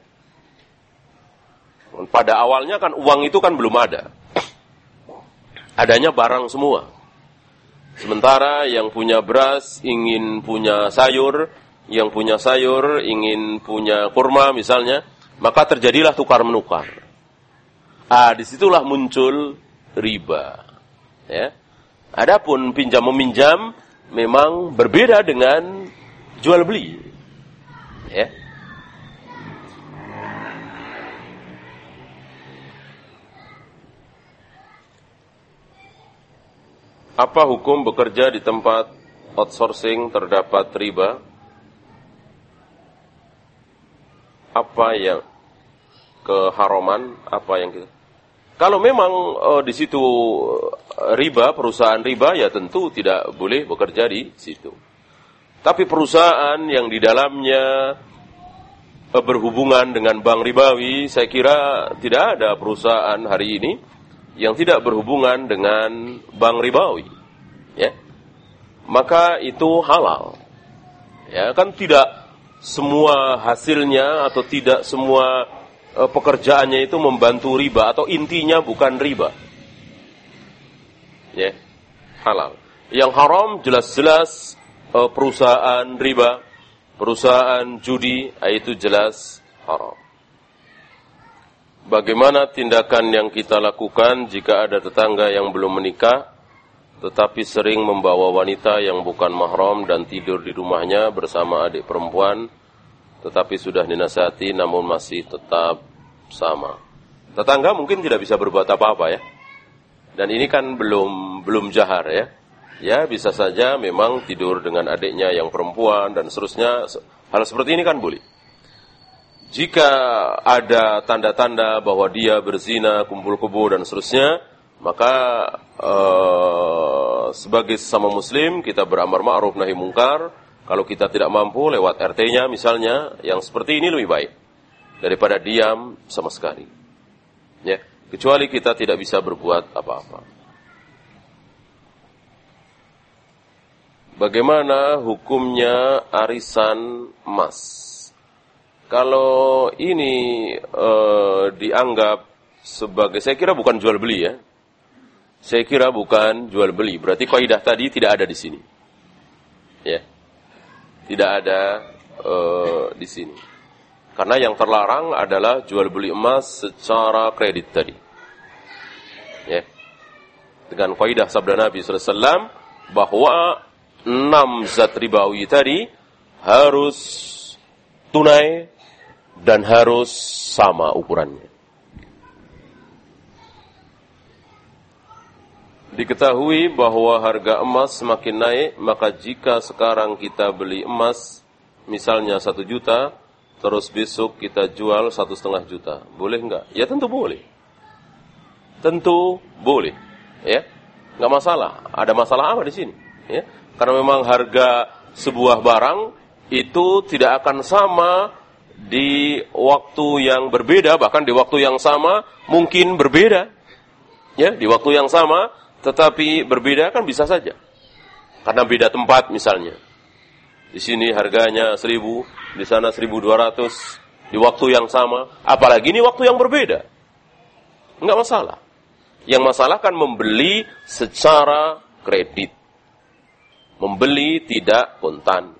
Pada awalnya kan uang itu kan belum ada. Adanya barang semua. Sementara yang punya beras ingin punya sayur, yang punya sayur ingin punya kurma misalnya, maka terjadilah tukar menukar. Ah, disitulah muncul riba. Ya. Adapun pinjam meminjam memang berbeda dengan jual beli. Ya. Apa hukum bekerja di tempat outsourcing terdapat riba? Apa yang keharaman, apa yang kita... Kalau memang uh, di situ riba, perusahaan riba, ya tentu tidak boleh bekerja di situ. Tapi perusahaan yang di dalamnya uh, berhubungan dengan bank ribawi, saya kira tidak ada perusahaan hari ini yang tidak berhubungan dengan bank ribawi. Ya. Maka itu halal. Ya, kan tidak semua hasilnya atau tidak semua e, pekerjaannya itu membantu riba atau intinya bukan riba. Ya, halal. Yang haram jelas-jelas e, perusahaan riba, perusahaan judi, itu jelas haram. Bagaimana tindakan yang kita lakukan jika ada tetangga yang belum menikah tetapi sering membawa wanita yang bukan mahram dan tidur di rumahnya bersama adik perempuan, tetapi sudah dinasihati namun masih tetap sama. Tetangga mungkin tidak bisa berbuat apa-apa ya. Dan ini kan belum belum jahar ya. Ya bisa saja memang tidur dengan adiknya yang perempuan dan seterusnya. Hal seperti ini kan boleh. Jika ada tanda-tanda bahwa dia berzina, kumpul kebo dan seterusnya, maka uh, sebagai sesama muslim kita beramar ma'ruf nahi mungkar. Kalau kita tidak mampu lewat R T-nya misalnya, yang seperti ini lebih baik daripada diam sama sekali. Ya, kecuali kita tidak bisa berbuat apa-apa. Bagaimana hukumnya arisan emas? Kalau ini uh, dianggap sebagai, saya kira bukan jual beli ya. Saya kira bukan jual beli. Berarti kaidah tadi tidak ada di sini. Ya, tidak ada uh, di sini. Karena yang terlarang adalah jual beli emas secara kredit tadi. Ya, dengan kaidah sabda Nabi sallallahu alaihi wasallam bahwa enam zat ribawi tadi harus tunai dan harus sama ukurannya. Diketahui bahwa harga emas semakin naik, maka jika sekarang kita beli emas misalnya satu juta, terus besok kita jual satu setengah juta, boleh enggak? Ya tentu boleh. Tentu boleh, ya, nggak masalah. Ada masalah apa di sini? Ya, karena memang harga sebuah barang itu tidak akan sama di waktu yang berbeda, bahkan di waktu yang sama mungkin berbeda. Ya, di waktu yang sama tetapi berbeda kan bisa saja. Karena beda tempat misalnya. Di sini harganya seribu, di sana seribu dua ratus, di waktu yang sama, apalagi ini waktu yang berbeda. Enggak masalah. Yang masalah kan membeli secara kredit. Membeli tidak kontan.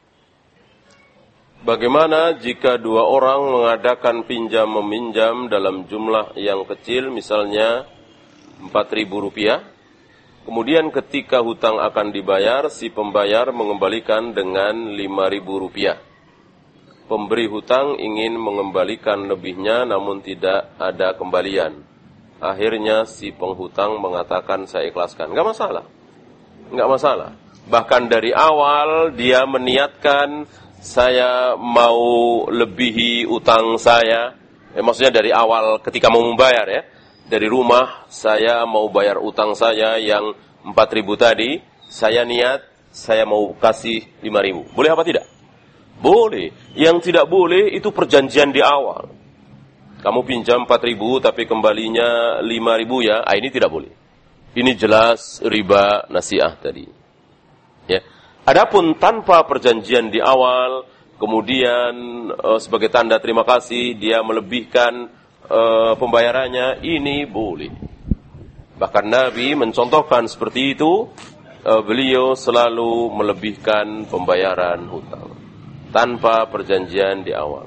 Bagaimana jika dua orang mengadakan pinjam-meminjam dalam jumlah yang kecil, misalnya empat ribu rupiah, kemudian ketika hutang akan dibayar, si pembayar mengembalikan dengan lima ribu rupiah. Pemberi hutang ingin mengembalikan lebihnya namun tidak ada kembalian. Akhirnya si penghutang mengatakan saya ikhlaskan. Enggak masalah. Enggak masalah. Bahkan dari awal dia meniatkan saya mau lebihi utang saya. Eh, maksudnya dari awal ketika mau membayar ya. Dari rumah saya mau bayar utang saya yang empat ribu tadi. Saya niat saya mau kasih lima ribu. Boleh apa tidak? Boleh. Yang tidak boleh itu perjanjian di awal. Kamu pinjam empat ribu tapi kembalinya lima ribu ya. Ah, ini tidak boleh. Ini jelas riba nasiah tadi. Ya. Adapun tanpa perjanjian di awal, kemudian uh, sebagai tanda terima kasih dia melebihkan uh, pembayarannya, ini boleh. Bahkan Nabi mencontohkan seperti itu, uh, beliau selalu melebihkan pembayaran hutang tanpa perjanjian di awal.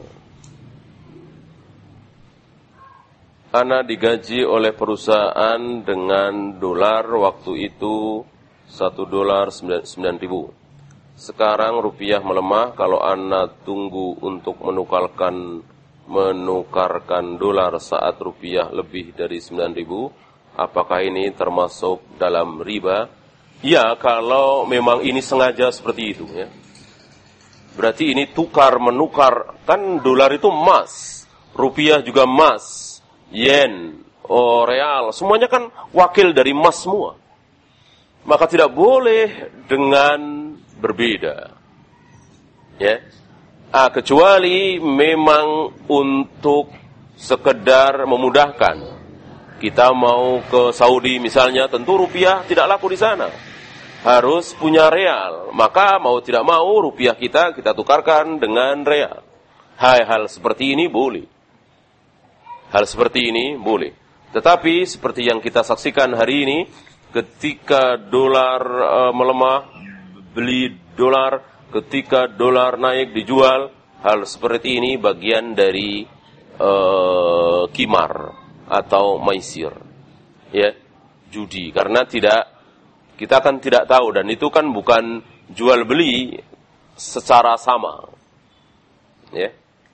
Ana digaji oleh perusahaan dengan dolar, waktu itu satu dolar sembilan ribu. Sekarang rupiah melemah, kalau Ana tunggu untuk menukarkan menukarkan dolar saat rupiah lebih dari sembilan ribu, apakah ini termasuk dalam riba? Ya, kalau memang ini sengaja seperti itu ya. Berarti ini tukar menukar, kan dolar itu emas, rupiah juga emas, yen, oh, real, semuanya kan wakil dari emas semua. Maka tidak boleh dengan berbeda, ya. Ah, kecuali memang untuk sekedar memudahkan. Kita mau ke Saudi misalnya, tentu rupiah tidak laku di sana. Harus punya real. Maka mau tidak mau rupiah kita kita tukarkan dengan real. Hal-hal seperti ini boleh. Hal seperti ini boleh. Tetapi seperti yang kita saksikan hari ini, ketika dolar uh, melemah, beli dolar, ketika dolar naik dijual, hal seperti ini bagian dari uh, kimar atau maisir, ya, judi, karena tidak, kita kan tidak tahu, dan itu kan bukan jual beli secara sama, ya.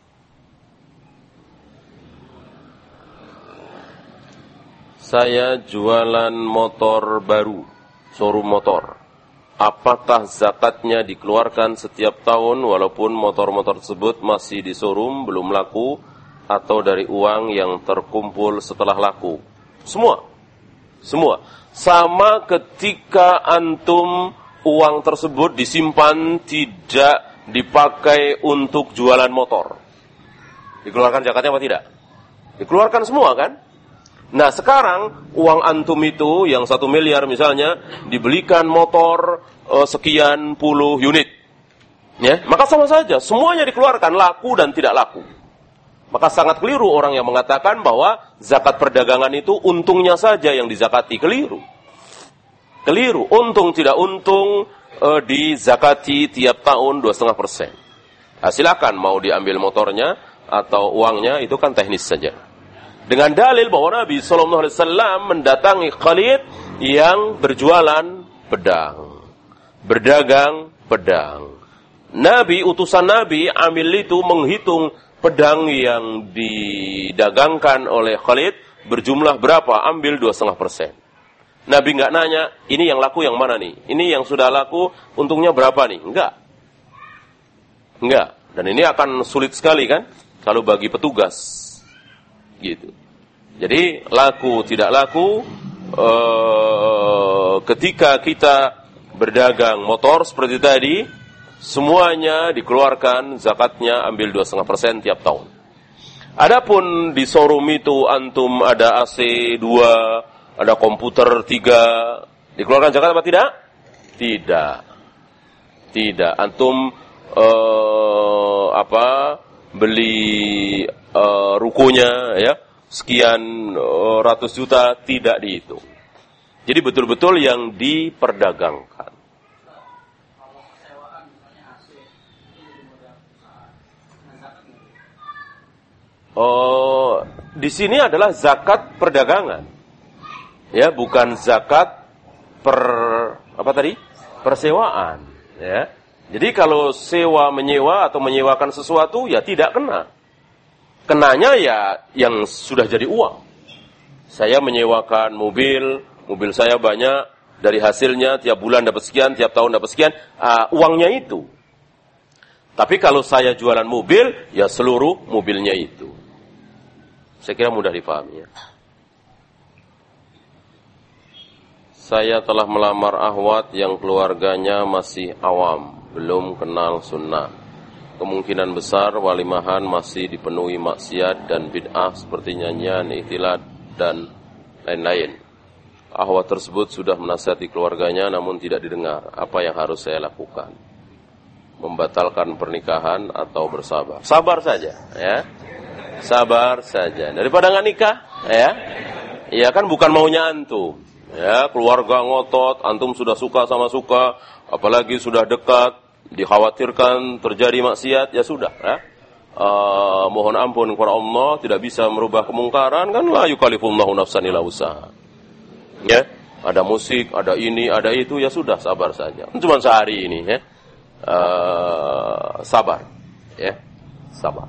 Saya jualan motor baru, showroom motor. Apakah zakatnya dikeluarkan setiap tahun walaupun motor-motor tersebut masih di showroom, belum laku, atau dari uang yang terkumpul setelah laku? Semua. Semua. Sama ketika antum uang tersebut disimpan tidak dipakai untuk jualan motor. Dikeluarkan zakatnya apa tidak? Dikeluarkan semua kan? Nah sekarang uang antum itu yang satu miliar misalnya dibelikan motor uh, sekian puluh unit, ya, maka sama saja semuanya dikeluarkan, laku dan tidak laku. Maka sangat keliru orang yang mengatakan bahwa zakat perdagangan itu untungnya saja yang dizakati. Keliru, keliru. Untung tidak untung uh, dizakati tiap tahun dua koma lima persen. Nah, silakan mau diambil motornya atau uangnya, itu kan teknis saja. Dengan dalil bahwa Nabi shallallahu alaihi wasallam mendatangi Khalid yang berjualan pedang, berdagang pedang. Nabi, utusan Nabi, amil itu menghitung pedang yang didagangkan oleh Khalid berjumlah berapa, ambil dua koma lima persen. Nabi nggak nanya, ini yang laku yang mana nih? Ini yang sudah laku, untungnya berapa nih? Enggak. Enggak. Dan ini akan sulit sekali kan, kalau bagi petugas. Gitu. Jadi laku tidak laku ee, ketika kita berdagang motor seperti tadi, semuanya dikeluarkan zakatnya, ambil dua koma lima persen tiap tahun. Adapun di showroom itu antum ada A C dua, ada komputer tiga, dikeluarkan zakat apa tidak? Tidak. Tidak. Antum ee, apa beli uh, rukonya, ya, sekian uh, ratus juta, tidak dihitung. Jadi betul-betul yang diperdagangkan. Oh, di sini adalah zakat perdagangan, ya, bukan zakat per apa tadi, persewaan, ya. Jadi kalau sewa menyewa atau menyewakan sesuatu, ya tidak kena. Kenanya ya yang sudah jadi uang. Saya menyewakan mobil, mobil saya banyak, dari hasilnya tiap bulan dapat sekian, tiap tahun dapat sekian, uh, uangnya itu. Tapi kalau saya jualan mobil, ya seluruh mobilnya itu. Saya kira mudah dipahami, ya. Saya telah melamar akhwat yang keluarganya masih awam, belum kenal sunnah. Kemungkinan besar walimahan masih dipenuhi maksiat dan bid'ah seperti nyanyian, ikhtilat, dan lain-lain. Akhwat tersebut sudah menasihati keluarganya namun tidak didengar. Apa yang harus saya lakukan? Membatalkan pernikahan atau bersabar? Sabar saja, ya. Sabar saja. Daripada nggak nikah, ya. Ya kan bukan maunya antum. Ya, keluarga ngotot, antum sudah suka sama suka, apalagi sudah dekat, dikhawatirkan terjadi maksiat, ya sudah, ya. Uh, mohon ampun kepada Allah, tidak bisa merubah kemungkaran, kan la yukallifullahu nafsan illa wus'aha. Ya, ada musik, ada ini, ada itu, ya sudah, sabar saja. Cuma sehari ini, ya. Uh, sabar, ya, sabar.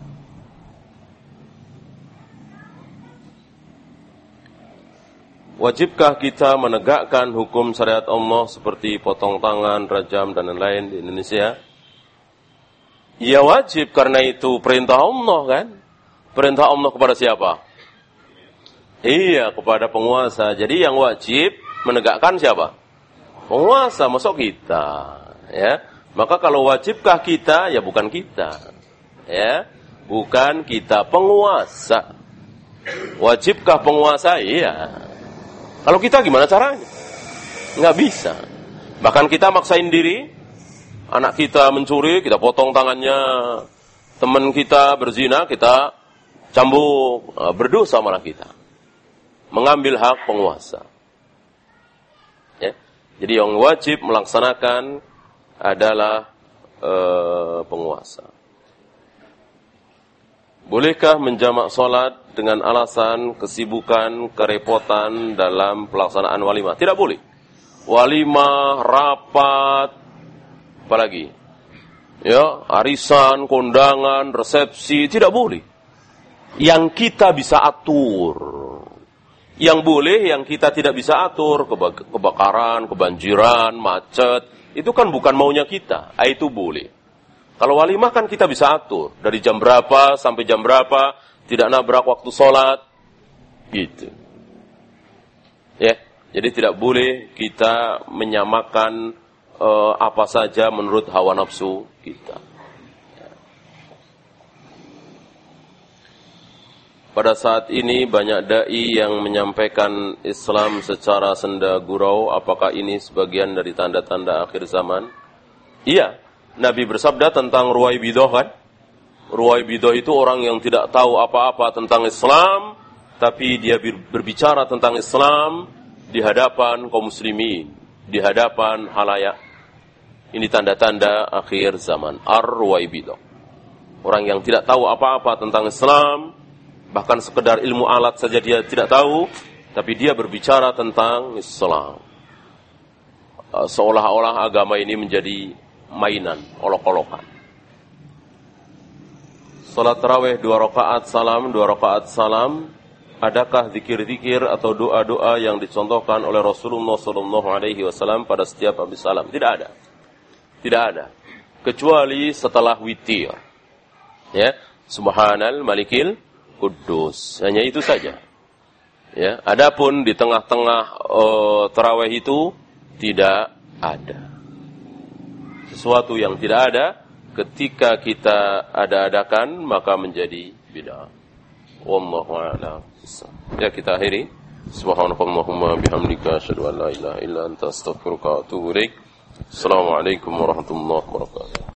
Wajibkah kita menegakkan hukum syariat Allah seperti potong tangan, rajam, dan lain-lain di Indonesia? Ya wajib, karena itu perintah Allah kan. Perintah Allah kepada siapa? Iya, kepada penguasa. Jadi yang wajib menegakkan siapa? Penguasa, masuk kita. Ya, maka kalau wajibkah kita? Ya bukan kita. Ya, bukan kita, penguasa. Wajibkah penguasa? Iya. Kalau kita gimana caranya? Nggak bisa. Bahkan kita maksain diri, anak kita mencuri, kita potong tangannya. Teman kita berzina, kita cambuk. Berdosa malah kita. Mengambil hak penguasa. Ya. Jadi yang wajib melaksanakan adalah uh, penguasa. Bolehkah menjamak sholat dengan alasan kesibukan, kerepotan dalam pelaksanaan walimah? Tidak boleh. Walimah, rapat, apalagi? Ya, arisan, kondangan, resepsi, tidak boleh. Yang kita bisa atur. Yang boleh, yang kita tidak bisa atur, kebakaran, kebanjiran, macet, itu kan bukan maunya kita. Itu boleh. Kalau walimah kan kita bisa atur. Dari jam berapa sampai jam berapa, tidak nabrak waktu sholat. Gitu. Ya, jadi tidak boleh kita menyamakan uh, apa saja menurut hawa nafsu kita. Ya. Pada saat ini banyak dai yang menyampaikan Islam secara senda gurau. Apakah ini sebagian dari tanda-tanda akhir zaman? Iya. Nabi bersabda tentang ruwaibidah kan? Ruwaibidah itu orang yang tidak tahu apa-apa tentang Islam, tapi dia berbicara tentang Islam di hadapan kaum muslimin, di hadapan halayak. Ini tanda-tanda akhir zaman. Ar-ruwaibidah. Orang yang tidak tahu apa-apa tentang Islam, bahkan sekedar ilmu alat saja dia tidak tahu, tapi dia berbicara tentang Islam. Seolah-olah agama ini menjadi mainan, olok-olokan. Salat tarawih dua rakaat salam, dua rakaat salam. Adakah zikir-zikir atau doa-doa yang dicontohkan oleh Rasulullah sallallahu alaihi wasallam pada setiap habis salam? Tidak ada. Tidak ada. Kecuali setelah witir. Ya, Subhanal Malikil Quddus. Hanya itu saja. Ya, adapun di tengah-tengah uh, tarawih itu tidak ada. Sesuatu yang tidak ada, ketika kita ada-adakan, maka menjadi bid'ah. Wallahu a'lam. Ya, kita akhiri. Subhanakallahumma bihamdika asyhadu an la ilaha illa anta astaghfiruka wa atubu ilaik. Assalamualaikum warahmatullahi wabarakatuh.